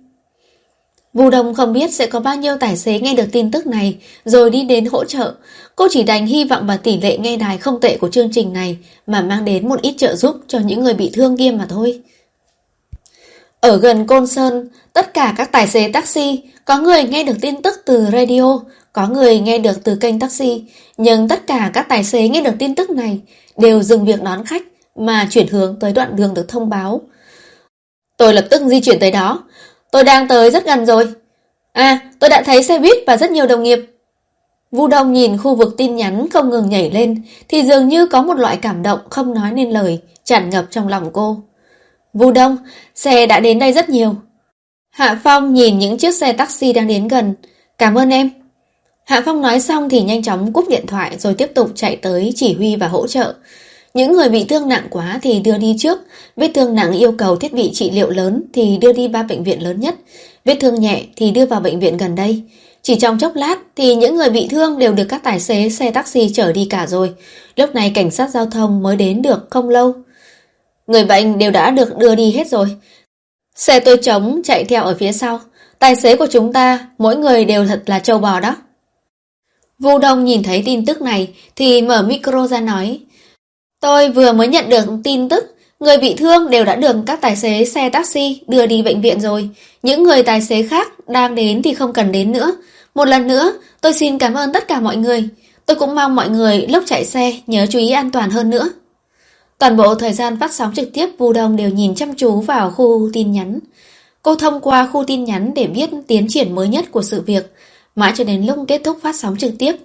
Vu Đông không biết sẽ có bao nhiêu tài xế nghe được tin tức này rồi đi đến hỗ trợ. Cô chỉ đành hy vọng vào tỷ lệ nghe đài không tệ của chương trình này mà mang đến một ít trợ giúp cho những người bị thương kia mà thôi. Ở gần Côn Sơn, tất cả các tài xế taxi, có người nghe được tin tức từ radio, có người nghe được từ kênh taxi, nhưng tất cả các tài xế nghe được tin tức này đều dừng việc đón khách mà chuyển hướng tới đoạn đường được thông báo. Tôi lập tức di chuyển tới đó. Tôi đang tới rất gần rồi. À, tôi đã thấy xe buýt và rất nhiều đồng nghiệp. Vu Đông nhìn khu vực tin nhắn không ngừng nhảy lên thì dường như có một loại cảm động không nói nên lời tràn ngập trong lòng cô. Vu Đông, xe đã đến đây rất nhiều. Hạ Phong nhìn những chiếc xe taxi đang đến gần. Cảm ơn em. Hạ Phong nói xong thì nhanh chóng cúp điện thoại rồi tiếp tục chạy tới chỉ huy và hỗ trợ. Những người bị thương nặng quá thì đưa đi trước, vết thương nặng yêu cầu thiết bị trị liệu lớn thì đưa đi ba bệnh viện lớn nhất, vết thương nhẹ thì đưa vào bệnh viện gần đây. Chỉ trong chốc lát thì những người bị thương đều được các tài xế xe taxi chở đi cả rồi. Lúc này cảnh sát giao thông mới đến được không lâu. Người bệnh đều đã được đưa đi hết rồi. Xe tôi trống chạy theo ở phía sau. Tài xế của chúng ta mỗi người đều thật là trâu bò đó. Vu Đông nhìn thấy tin tức này thì mở micro ra nói. Tôi vừa mới nhận được tin tức, người bị thương đều đã được các tài xế xe taxi đưa đi bệnh viện rồi. Những người tài xế khác đang đến thì không cần đến nữa. Một lần nữa, tôi xin cảm ơn tất cả mọi người. Tôi cũng mong mọi người lúc chạy xe nhớ chú ý an toàn hơn nữa. Toàn bộ thời gian phát sóng trực tiếp, Vu Đông đều nhìn chăm chú vào khu tin nhắn. Cô thông qua khu tin nhắn để biết tiến triển mới nhất của sự việc, mãi cho đến lúc kết thúc phát sóng trực tiếp.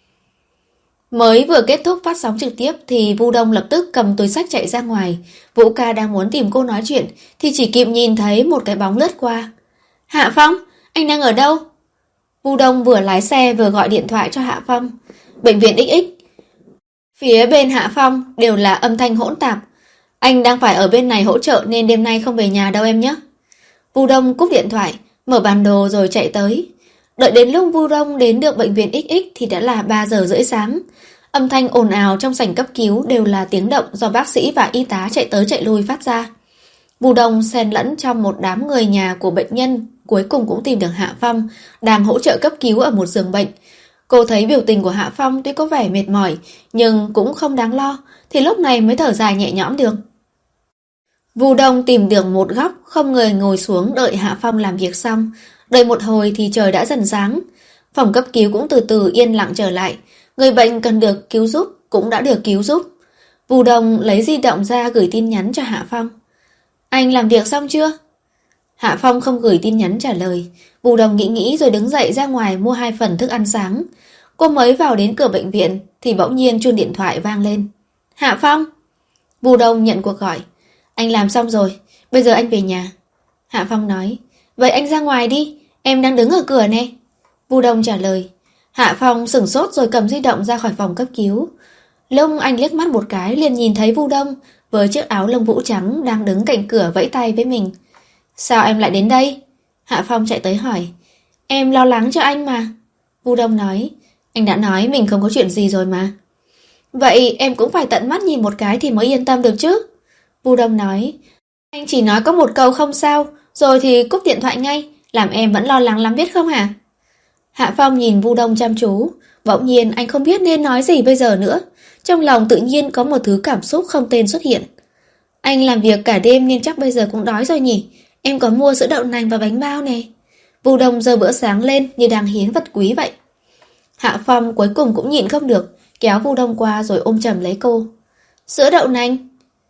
Mới vừa kết thúc phát sóng trực tiếp thì Vu Đông lập tức cầm túi xách chạy ra ngoài. Vũ Ca đang muốn tìm cô nói chuyện thì chỉ kịp nhìn thấy một cái bóng lướt qua. Hạ Phong, anh đang ở đâu? Vu Đông vừa lái xe vừa gọi điện thoại cho Hạ Phong. Bệnh viện ích ích. Phía bên Hạ Phong đều là âm thanh hỗn tạp. Anh đang phải ở bên này hỗ trợ nên đêm nay không về nhà đâu em nhé. Vu Đông cúp điện thoại, mở bản đồ rồi chạy tới. Đợi đến lúc Vu Đông đến được bệnh viện ích ích thì đã là ba giờ rưỡi sáng. Âm thanh ồn ào trong sảnh cấp cứu đều là tiếng động do bác sĩ và y tá chạy tới chạy lui phát ra. Vu Đông xen lẫn trong một đám người nhà của bệnh nhân, cuối cùng cũng tìm được Hạ Phong đang hỗ trợ cấp cứu ở một giường bệnh. Cô thấy biểu tình của Hạ Phong tuy có vẻ mệt mỏi nhưng cũng không đáng lo, thì lúc này mới thở dài nhẹ nhõm được. Vu Đông tìm được một góc không người ngồi xuống đợi Hạ Phong làm việc xong. Đợi một hồi thì trời đã dần sáng. Phòng cấp cứu cũng từ từ yên lặng trở lại. Người bệnh cần được cứu giúp cũng đã được cứu giúp. Vu Đông lấy di động ra gửi tin nhắn cho Hạ Phong. Anh làm việc xong chưa? Hạ Phong không gửi tin nhắn trả lời. Vu Đông nghĩ nghĩ rồi đứng dậy ra ngoài mua hai phần thức ăn sáng. Cô mới vào đến cửa bệnh viện thì bỗng nhiên chuông điện thoại vang lên. Hạ Phong. Vu Đông nhận cuộc gọi. Anh làm xong rồi, bây giờ anh về nhà. Hạ Phong nói. Vậy anh ra ngoài đi, em đang đứng ở cửa nè. Vu Đông trả lời. Hạ Phong sửng sốt rồi cầm di động ra khỏi phòng cấp cứu. Lúc anh liếc mắt một cái liền nhìn thấy Vu Đông với chiếc áo lông vũ trắng đang đứng cạnh cửa vẫy tay với mình. Sao em lại đến đây? Hạ Phong chạy tới hỏi. Em lo lắng cho anh mà. Vu Đông nói. Anh đã nói mình không có chuyện gì rồi mà. Vậy em cũng phải tận mắt nhìn một cái thì mới yên tâm được chứ. Vu Đông nói. Anh chỉ nói có một câu không sao, rồi thì cúp điện thoại ngay, làm em vẫn lo lắng lắm biết không hả? Hạ Phong nhìn Vu Đông chăm chú. Bỗng nhiên anh không biết nên nói gì bây giờ nữa. Trong lòng tự nhiên có một thứ cảm xúc không tên xuất hiện. Anh làm việc cả đêm nên chắc bây giờ cũng đói rồi nhỉ. Em có mua sữa đậu nành và bánh bao nè. Vu Đông giơ bữa sáng lên như đang hiến vật quý vậy. Hạ Phong cuối cùng cũng nhịn không được, kéo Vu Đông qua rồi ôm chầm lấy cô. Sữa đậu nành.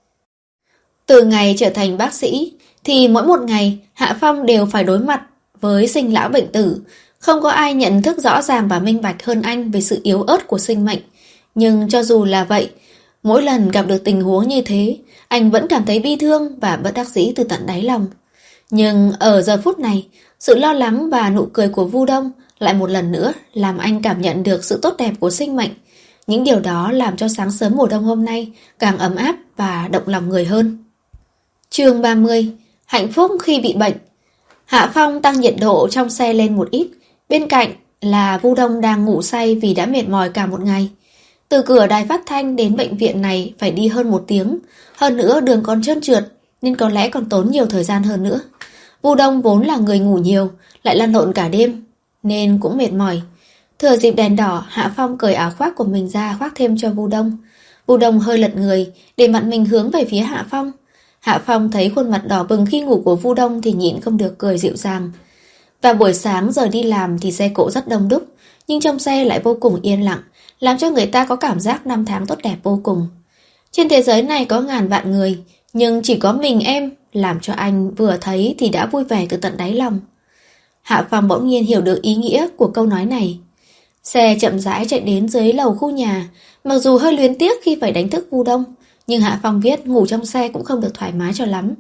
Từ ngày trở thành bác sĩ thì mỗi một ngày Hạ Phong đều phải đối mặt với sinh lão bệnh tử. Không có ai nhận thức rõ ràng và minh bạch hơn anh về sự yếu ớt của sinh mệnh. Nhưng cho dù là vậy, mỗi lần gặp được tình huống như thế, anh vẫn cảm thấy bi thương và bất đắc dĩ từ tận đáy lòng. Nhưng ở giờ phút này, sự lo lắng và nụ cười của Vu Đông lại một lần nữa làm anh cảm nhận được sự tốt đẹp của sinh mệnh. Những điều đó làm cho sáng sớm mùa đông hôm nay càng ấm áp và động lòng người hơn. Chương ba mươi. Hạnh phúc khi bị bệnh. Hạ Phong tăng nhiệt độ trong xe lên một ít. Bên cạnh là Vu Đông đang ngủ say vì đã mệt mỏi cả một ngày. Từ cửa đài phát thanh đến bệnh viện này phải đi hơn một tiếng. Hơn nữa đường còn trơn trượt nên có lẽ còn tốn nhiều thời gian hơn nữa. Vu Đông vốn là người ngủ nhiều, lại lăn lộn cả đêm nên cũng mệt mỏi. Thừa dịp đèn đỏ, Hạ Phong cởi áo khoác của mình ra khoác thêm cho Vu Đông. Vu Đông hơi lật người để mặt mình hướng về phía Hạ Phong. Hạ Phong thấy khuôn mặt đỏ bừng khi ngủ của Vu Đông thì nhịn không được cười dịu dàng. Và buổi sáng giờ đi làm thì xe cộ rất đông đúc, nhưng trong xe lại vô cùng yên lặng, làm cho người ta có cảm giác năm tháng tốt đẹp vô cùng. Trên thế giới này có ngàn vạn người, nhưng chỉ có mình em làm cho anh vừa thấy thì đã vui vẻ từ tận đáy lòng. Hạ Phong bỗng nhiên hiểu được ý nghĩa của câu nói này. Xe chậm rãi chạy đến dưới lầu khu nhà, mặc dù hơi luyến tiếc khi phải đánh thức Vu Đông, nhưng Hạ Phong biết ngủ trong xe cũng không được thoải mái cho lắm.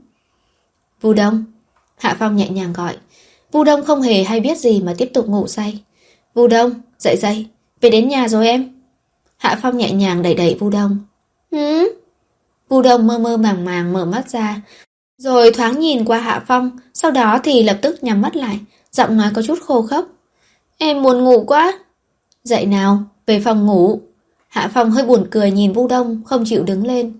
Vu Đông. Hạ Phong nhẹ nhàng gọi. Vu Đông không hề hay biết gì mà tiếp tục ngủ say. Vu Đông, dậy dậy, về đến nhà rồi em. Hạ Phong nhẹ nhàng đẩy đẩy Vu Đông. Hứ? Vu Đông mơ mơ màng màng mở mắt ra, rồi thoáng nhìn qua Hạ Phong, sau đó thì lập tức nhắm mắt lại, giọng nói có chút khô khốc. Em buồn ngủ quá. Dậy nào, về phòng ngủ. Hạ Phong hơi buồn cười nhìn Vu Đông, không chịu đứng lên.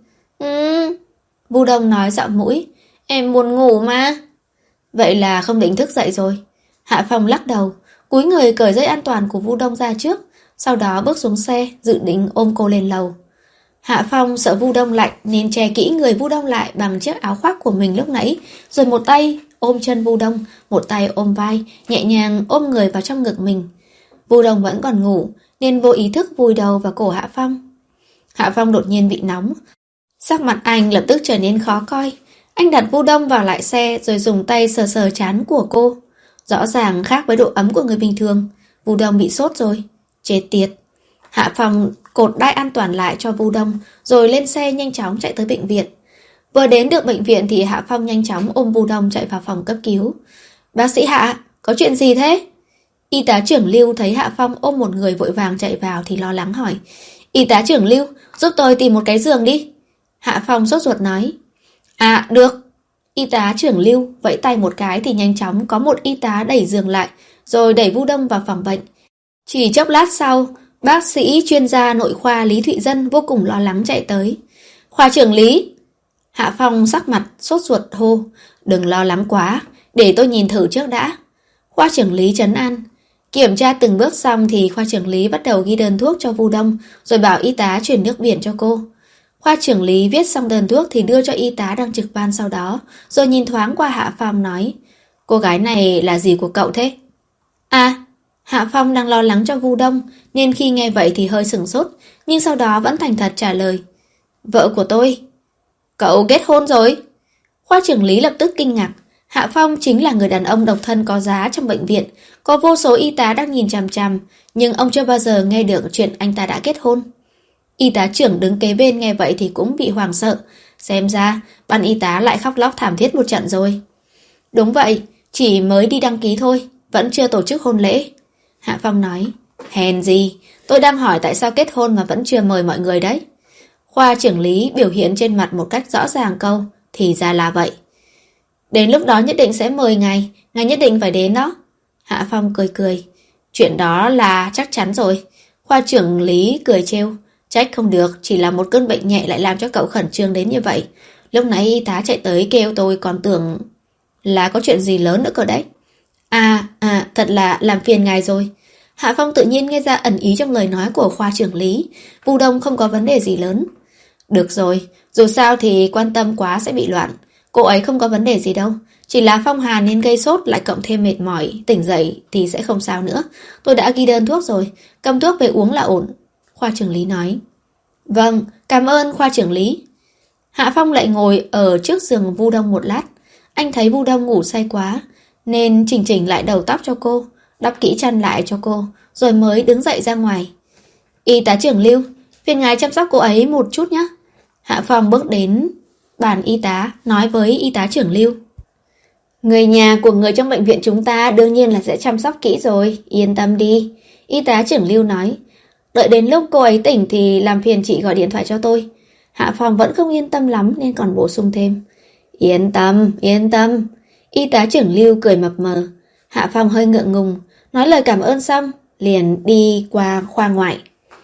Ừ. Vu Đông nói giọng mũi. Em buồn ngủ mà. Vậy là không định thức dậy rồi. Hạ Phong lắc đầu, cúi người cởi dây an toàn của Vu Đông ra trước, sau đó bước xuống xe, dự định ôm cô lên lầu. Hạ Phong sợ Vu Đông lạnh nên che kỹ người Vu Đông lại bằng chiếc áo khoác của mình lúc nãy, rồi một tay ôm chân Vu Đông, một tay ôm vai, nhẹ nhàng ôm người vào trong ngực mình. Vu Đông vẫn còn ngủ nên vô ý thức vùi đầu vào cổ Hạ Phong. Hạ Phong đột nhiên bị nóng, sắc mặt anh lập tức trở nên khó coi. Anh đặt Vu Đông vào lại xe rồi dùng tay sờ sờ trán của cô. Rõ ràng khác với độ ấm của người bình thường. Vu Đông bị sốt rồi. Chết tiệt. Hạ Phong cột đai an toàn lại cho Vu Đông, rồi lên xe nhanh chóng chạy tới bệnh viện. Vừa đến được bệnh viện thì Hạ Phong nhanh chóng ôm Vu Đông chạy vào phòng cấp cứu. Bác sĩ Hạ, có chuyện gì thế? Y tá trưởng Lưu thấy Hạ Phong ôm một người vội vàng chạy vào thì lo lắng hỏi. Y tá trưởng Lưu, giúp tôi tìm một cái giường đi. Hạ Phong sốt ruột nói. À, được. Y tá trưởng Lưu vẫy tay một cái thì nhanh chóng có một y tá đẩy giường lại, rồi đẩy Vu Đông vào phòng bệnh. Chỉ chốc lát sau, bác sĩ chuyên gia nội khoa Lý Thụy Dân vô cùng lo lắng chạy tới. Khoa trưởng Lý. Hạ Phong sắc mặt sốt ruột hô. Đừng lo lắng quá, để tôi nhìn thử trước đã. Khoa trưởng Lý trấn an. Kiểm tra từng bước xong thì khoa trưởng Lý bắt đầu ghi đơn thuốc cho Vu Đông, rồi bảo y tá chuyển nước biển cho cô. Khoa trưởng Lý viết xong đơn thuốc thì đưa cho y tá đang trực ban sau đó, rồi nhìn thoáng qua Hạ Phong nói. Cô gái này là gì của cậu thế? À, Hạ Phong đang lo lắng cho Vu Đông, nên khi nghe vậy thì hơi sửng sốt, nhưng sau đó vẫn thành thật trả lời. Vợ của tôi. Cậu kết hôn rồi? Khoa trưởng Lý lập tức kinh ngạc. Hạ Phong chính là người đàn ông độc thân có giá trong bệnh viện, có vô số y tá đang nhìn chằm chằm, nhưng ông chưa bao giờ nghe được chuyện anh ta đã kết hôn. Y tá trưởng đứng kế bên nghe vậy thì cũng bị hoảng sợ. Xem ra, ban y tá lại khóc lóc thảm thiết một trận rồi. Đúng vậy, chỉ mới đi đăng ký thôi, vẫn chưa tổ chức hôn lễ. Hạ Phong nói, hèn gì, tôi đang hỏi tại sao kết hôn mà vẫn chưa mời mọi người đấy. Khoa trưởng lý biểu hiện trên mặt một cách rõ ràng câu, thì ra là vậy. Đến lúc đó nhất định sẽ mời ngài, ngài nhất định phải đến đó. Hạ Phong cười cười, chuyện đó là chắc chắn rồi. Khoa trưởng lý cười trêu, trách không được, chỉ là một cơn bệnh nhẹ lại làm cho cậu khẩn trương đến như vậy. Lúc nãy y tá chạy tới kêu tôi còn tưởng là có chuyện gì lớn nữa cơ đấy. À, à, thật là làm phiền ngài rồi. Hạ Phong tự nhiên nghe ra ẩn ý trong lời nói của khoa trưởng lý. Vu Đông không có vấn đề gì lớn. Được rồi, dù sao thì quan tâm quá sẽ bị loạn. Cô ấy không có vấn đề gì đâu. Chỉ là phong hàn nên gây sốt lại cộng thêm mệt mỏi, tỉnh dậy thì sẽ không sao nữa. Tôi đã ghi đơn thuốc rồi, cầm thuốc về uống là ổn. Khoa trưởng lý nói. Vâng, cảm ơn khoa trưởng lý. Hạ Phong lại ngồi ở trước giường Vu Đông một lát. Anh thấy Vu Đông ngủ say quá, nên chỉnh chỉnh lại đầu tóc cho cô, đắp kỹ chăn lại cho cô, rồi mới đứng dậy ra ngoài. Y tá trưởng Lưu, phiền ngài chăm sóc cô ấy một chút nhé. Hạ Phong bước đến bàn y tá, nói với y tá trưởng Lưu. Người nhà của người trong bệnh viện chúng ta đương nhiên là sẽ chăm sóc kỹ rồi, yên tâm đi. Y tá trưởng Lưu nói, đợi đến lúc cô ấy tỉnh thì làm phiền chị gọi điện thoại cho tôi. Hạ Phong vẫn không yên tâm lắm nên còn bổ sung thêm. Yên tâm, yên tâm. Y tá trưởng Lưu cười mập mờ. Hạ Phong hơi ngượng ngùng, nói lời cảm ơn xong, liền đi qua khoa ngoại.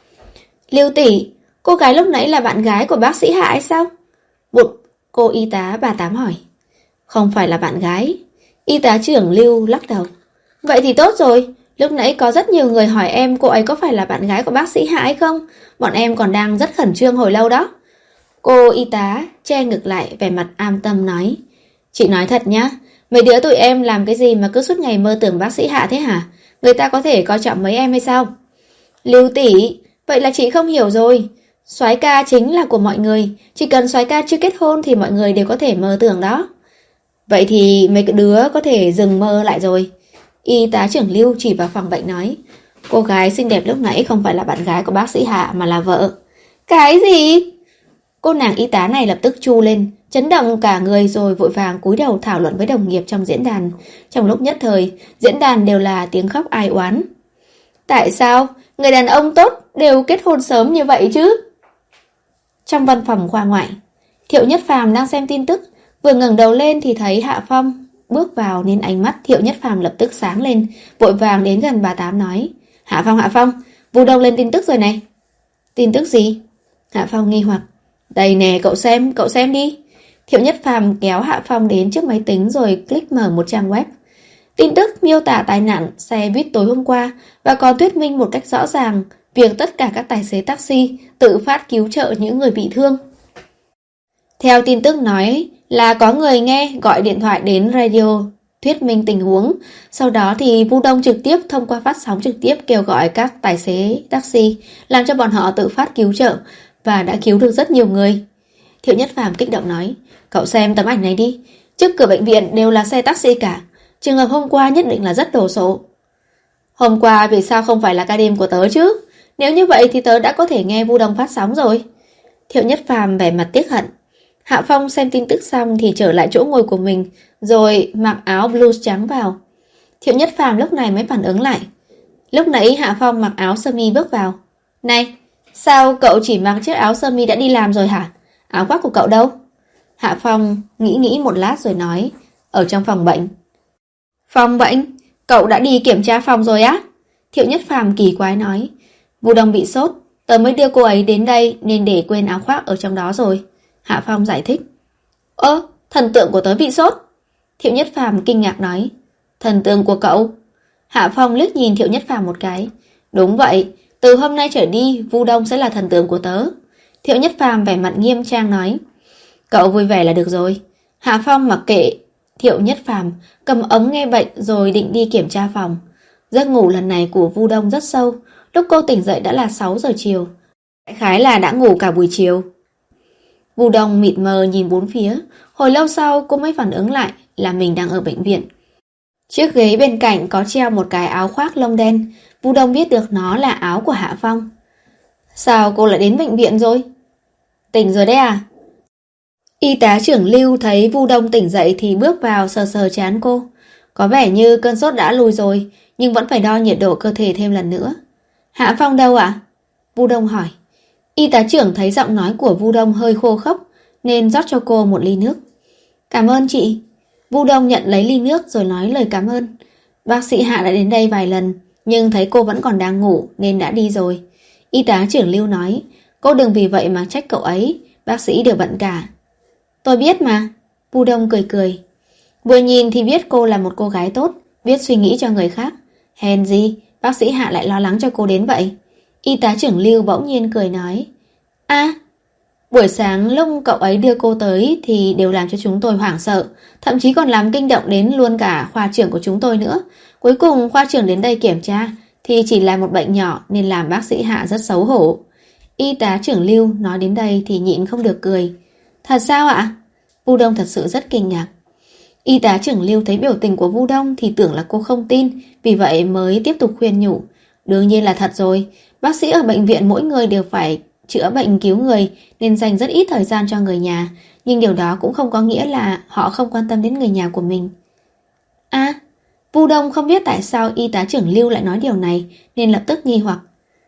Lưu tỷ, cô gái lúc nãy là bạn gái của bác sĩ Hạ hay sao? Một cô y tá bà Tám hỏi. Không phải là bạn gái. Y tá trưởng Lưu lắc đầu. Vậy thì tốt rồi, lúc nãy có rất nhiều người hỏi em cô ấy có phải là bạn gái của bác sĩ Hạ hay không? Bọn em còn đang rất khẩn trương hồi lâu đó. Cô y tá che ngực lại vẻ mặt am tâm nói. Chị nói thật nhá, mấy đứa tụi em làm cái gì mà cứ suốt ngày mơ tưởng bác sĩ Hạ thế hả? Người ta có thể coi trọng mấy em hay sao? Lưu tỷ, vậy là chị không hiểu rồi. Soái ca chính là của mọi người, chỉ cần soái ca chưa kết hôn thì mọi người đều có thể mơ tưởng đó. Vậy thì mấy cái đứa có thể dừng mơ lại rồi. Y tá trưởng Lưu chỉ vào phòng bệnh nói. Cô gái xinh đẹp lúc nãy không phải là bạn gái của bác sĩ Hạ mà là vợ. Cái gì? Cô nàng y tá này lập tức chu lên, chấn động cả người rồi vội vàng cúi đầu thảo luận với đồng nghiệp trong diễn đàn. Trong lúc nhất thời, diễn đàn đều là tiếng khóc ai oán. Tại sao người đàn ông tốt đều kết hôn sớm như vậy chứ? Trong văn phòng khoa ngoại, Thiệu Nhất Phàm đang xem tin tức, vừa ngẩng đầu lên thì thấy Hạ Phong bước vào nên ánh mắt Thiệu Nhất Phàm lập tức sáng lên, vội vàng đến gần bà Tám nói. Hạ Phong, Hạ Phong, Vu Đông lên tin tức rồi này. Tin tức gì? Hạ Phong nghi hoặc. Đây nè, cậu xem, cậu xem đi. Thiệu Nhất Phàm kéo Hạ Phong đến trước máy tính rồi click mở một trang web. Tin tức miêu tả tai nạn xe buýt tối hôm qua và còn thuyết minh một cách rõ ràng việc tất cả các tài xế taxi tự phát cứu trợ những người bị thương. Theo tin tức nói là có người nghe gọi điện thoại đến radio thuyết minh tình huống, sau đó thì Vu Đông trực tiếp thông qua phát sóng trực tiếp kêu gọi các tài xế taxi làm cho bọn họ tự phát cứu trợ và đã cứu được rất nhiều người. Thiệu Nhất Phàm kích động nói, cậu xem tấm ảnh này đi, trước cửa bệnh viện đều là xe taxi cả, trường hợp hôm qua nhất định là rất đồ sộ. Hôm qua vì sao không phải là ca đêm của tớ chứ? Nếu như vậy thì tớ đã có thể nghe Vu Đông phát sóng rồi. Thiệu Nhất Phàm vẻ mặt tiếc hận. Hạ Phong xem tin tức xong thì trở lại chỗ ngồi của mình, rồi mặc áo blues trắng vào. Thiệu Nhất Phàm lúc này mới phản ứng lại. Lúc nãy Hạ Phong mặc áo sơ mi bước vào. Này, sao cậu chỉ mặc chiếc áo sơ mi đã đi làm rồi hả? Áo khoác của cậu đâu? Hạ Phong nghĩ nghĩ một lát rồi nói, ở trong phòng bệnh. Phòng bệnh? Cậu đã đi kiểm tra phòng rồi á? Thiệu Nhất Phàm kỳ quái nói. Vu Đông bị sốt, tớ mới đưa cô ấy đến đây nên để quên áo khoác ở trong đó rồi. Hạ Phong giải thích. Ơ, thần tượng của tớ bị sốt. Thiệu Nhất Phàm kinh ngạc nói. Thần tượng của cậu? Hạ Phong liếc nhìn Thiệu Nhất Phàm một cái. Đúng vậy, từ hôm nay trở đi Vu Đông sẽ là thần tượng của tớ. Thiệu Nhất Phàm vẻ mặt nghiêm trang nói. Cậu vui vẻ là được rồi. Hạ Phong mặc kệ Thiệu Nhất Phàm, cầm ống nghe bệnh rồi định đi kiểm tra phòng. Giấc ngủ lần này của Vu Đông rất sâu. Lúc cô tỉnh dậy đã là sáu giờ chiều. Đại khái là đã ngủ cả buổi chiều. Vu Đông mịt mờ nhìn bốn phía. Hồi lâu sau cô mới phản ứng lại là mình đang ở bệnh viện. Chiếc ghế bên cạnh có treo một cái áo khoác lông đen. Vu Đông biết được nó là áo của Hạ Phong. Sao cô lại đến bệnh viện rồi? Tỉnh rồi đấy à? Y tá trưởng Lưu thấy Vu Đông tỉnh dậy thì bước vào sờ sờ trán cô. Có vẻ như cơn sốt đã lùi rồi, nhưng vẫn phải đo nhiệt độ cơ thể thêm lần nữa. Hạ Phong đâu ạ? Vu Đông hỏi. Y tá trưởng thấy giọng nói của Vu Đông hơi khô khốc nên rót cho cô một ly nước. Cảm ơn chị. Vu Đông nhận lấy ly nước rồi nói lời cảm ơn. Bác sĩ Hạ đã đến đây vài lần, nhưng thấy cô vẫn còn đang ngủ nên đã đi rồi. Y tá trưởng Lưu nói, cô đừng vì vậy mà trách cậu ấy, bác sĩ đều bận cả. Tôi biết mà. Vu Đông cười cười. Vừa nhìn thì biết cô là một cô gái tốt, biết suy nghĩ cho người khác. Hèn gì, bác sĩ Hạ lại lo lắng cho cô đến vậy. Y tá trưởng Lưu bỗng nhiên cười nói. À, buổi sáng lúc cậu ấy đưa cô tới thì đều làm cho chúng tôi hoảng sợ, thậm chí còn làm kinh động đến luôn cả khoa trưởng của chúng tôi nữa. Cuối cùng khoa trưởng đến đây kiểm tra thì chỉ là một bệnh nhỏ nên làm bác sĩ Hạ rất xấu hổ. Y tá trưởng Lưu nói đến đây thì nhịn không được cười. Thật sao ạ? Vu Đông thật sự rất kinh ngạc. Y tá trưởng Lưu thấy biểu tình của Vu Đông thì tưởng là cô không tin, vì vậy mới tiếp tục khuyên nhủ. Đương nhiên là thật rồi, bác sĩ ở bệnh viện mỗi người đều phải chữa bệnh cứu người nên dành rất ít thời gian cho người nhà, nhưng điều đó cũng không có nghĩa là họ không quan tâm đến người nhà của mình. À, Vu Đông không biết tại sao y tá trưởng Lưu lại nói điều này nên lập tức nghi hoặc.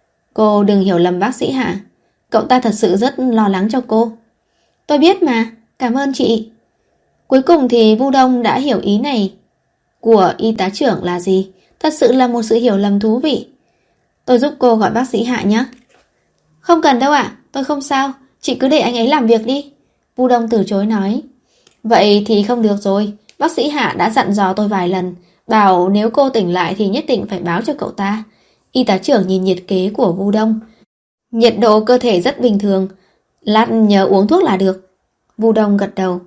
Cô đừng hiểu lầm bác sĩ Hạ, cậu ta thật sự rất lo lắng cho cô. Tôi biết mà, cảm ơn chị. Cuối cùng thì Vu Đông đã hiểu ý này của y tá trưởng là gì. Thật sự là một sự hiểu lầm thú vị. Tôi giúp cô gọi bác sĩ Hạ nhé. Không cần đâu ạ, tôi không sao, chị cứ để anh ấy làm việc đi. Vu Đông từ chối nói. Vậy thì không được rồi, bác sĩ Hạ đã dặn dò tôi vài lần, bảo nếu cô tỉnh lại thì nhất định phải báo cho cậu ta. Y tá trưởng nhìn nhiệt kế của Vu Đông. Nhiệt độ cơ thể rất bình thường, lát nhớ uống thuốc là được. Vu Đông gật đầu.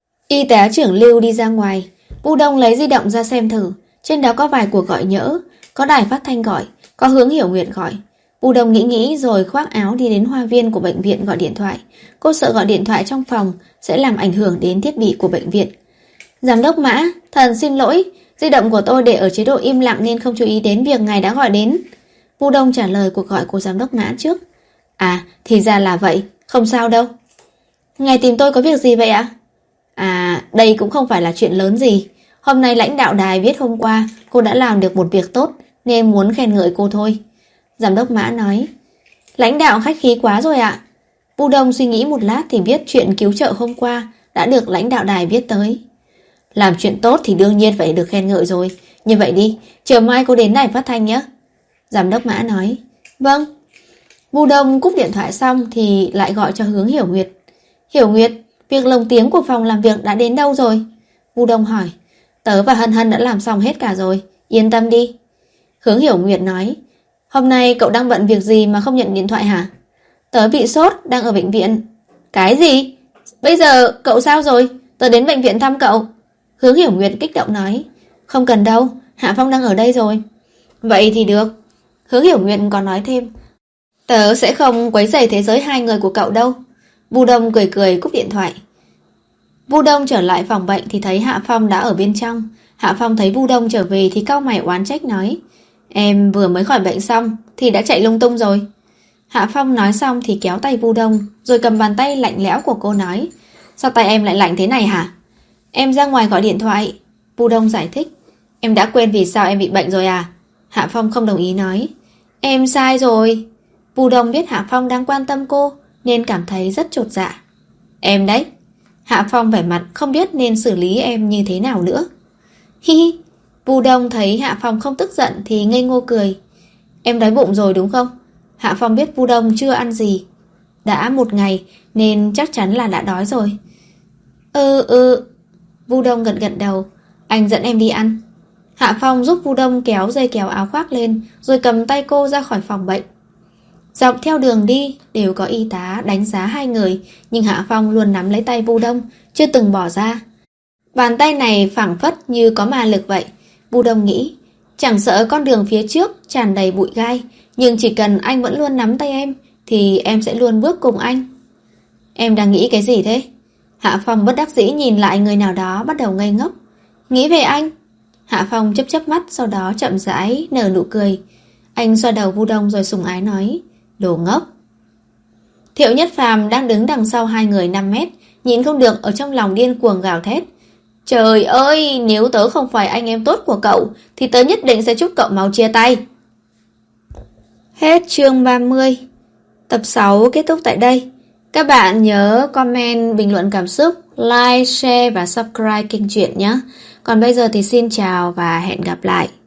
Y tá trưởng Lưu đi ra ngoài. Vu Đông lấy di động ra xem thử. Trên đó có vài cuộc gọi nhỡ, có đài phát thanh gọi, có Hướng Hiểu Nguyệt gọi. Vu Đông nghĩ nghĩ rồi khoác áo đi đến hoa viên của bệnh viện gọi điện thoại. Cô sợ gọi điện thoại trong phòng sẽ làm ảnh hưởng đến thiết bị của bệnh viện. Giám đốc Mã, thần xin lỗi, di động của tôi để ở chế độ im lặng nên không chú ý đến việc ngài đã gọi đến. Vu Đông trả lời cuộc gọi của giám đốc Mã trước. À, thì ra là vậy, không sao đâu. Ngài tìm tôi có việc gì vậy ạ? À, đây cũng không phải là chuyện lớn gì. Hôm nay lãnh đạo đài viết hôm qua cô đã làm được một việc tốt nên muốn khen ngợi cô thôi. Giám đốc Mã nói. Lãnh đạo khách khí quá rồi ạ. Vu Đông suy nghĩ một lát thì biết chuyện cứu trợ hôm qua đã được lãnh đạo đài viết tới. Làm chuyện tốt thì đương nhiên phải được khen ngợi rồi. Như vậy đi, chiều mai cô đến đài phát thanh nhé. Giám đốc Mã nói. Vâng. Vu Đông cúp điện thoại xong thì lại gọi cho Hướng Hiểu Nguyệt. Hiểu Nguyệt, việc lồng tiếng của phòng làm việc đã đến đâu rồi? Vu Đông hỏi. Tớ và Hân Hân đã làm xong hết cả rồi, yên tâm đi. Hướng Hiểu Nguyệt nói. Hôm nay cậu đang bận việc gì mà không nhận điện thoại hả? Tớ bị sốt, đang ở bệnh viện. Cái gì? Bây giờ cậu sao rồi? Tớ đến bệnh viện thăm cậu. Hướng Hiểu Nguyệt kích động nói. Không cần đâu, Hạ Phong đang ở đây rồi. Vậy thì được. Hướng Hiểu Nguyệt còn nói thêm. Tớ sẽ không quấy rầy thế giới hai người của cậu đâu. Vu Đông cười cười cúp điện thoại. Vu Đông trở lại phòng bệnh thì thấy Hạ Phong đã ở bên trong. Hạ Phong thấy Vu Đông trở về thì cau mày oán trách nói. Em vừa mới khỏi bệnh xong thì đã chạy lung tung rồi. Hạ Phong nói xong thì kéo tay Vu Đông rồi cầm bàn tay lạnh lẽo của cô nói. Sao tay em lại lạnh thế này hả? Em ra ngoài gọi điện thoại. Vu Đông giải thích. Em đã quên vì sao em bị bệnh rồi à? Hạ Phong không đồng ý nói. Em sai rồi. Vu Đông biết Hạ Phong đang quan tâm cô nên cảm thấy rất chột dạ. Em đấy. Hạ Phong vẻ mặt không biết nên xử lý em như thế nào nữa. Hi hi. Vu Đông thấy Hạ Phong không tức giận thì ngây ngô cười. Em đói bụng rồi đúng không? Hạ Phong biết Vu Đông chưa ăn gì. Đã một ngày nên chắc chắn là đã đói rồi. Ừ ừ. Vu Đông gật gật đầu. Anh dẫn em đi ăn. Hạ Phong giúp Vu Đông kéo dây kéo áo khoác lên rồi cầm tay cô ra khỏi phòng bệnh. Dọc theo đường đi đều có y tá đánh giá hai người, nhưng Hạ Phong luôn nắm lấy tay Vu Đông, chưa từng bỏ ra. Bàn tay này phảng phất như có ma lực vậy. Vu Đông nghĩ, chẳng sợ con đường phía trước tràn đầy bụi gai, nhưng chỉ cần anh vẫn luôn nắm tay em thì em sẽ luôn bước cùng anh. Em đang nghĩ cái gì thế? Hạ Phong bất đắc dĩ nhìn lại người nào đó bắt đầu ngây ngốc. Nghĩ về anh. Hạ Phong chớp chớp mắt, sau đó chậm rãi nở nụ cười. Anh xoa đầu Vu Đông rồi sủng ái nói. Đồ ngốc. Thiệu Nhất Phàm đang đứng đằng sau hai người năm mét, nhịn không được ở trong lòng điên cuồng gào thét. Trời ơi, nếu tớ không phải anh em tốt của cậu thì tớ nhất định sẽ chúc cậu mau chia tay. Hết chương ba mươi. Tập sáu kết thúc tại đây. Các bạn nhớ comment, bình luận cảm xúc, like, share và subscribe kênh truyện nhé. Còn bây giờ thì xin chào và hẹn gặp lại.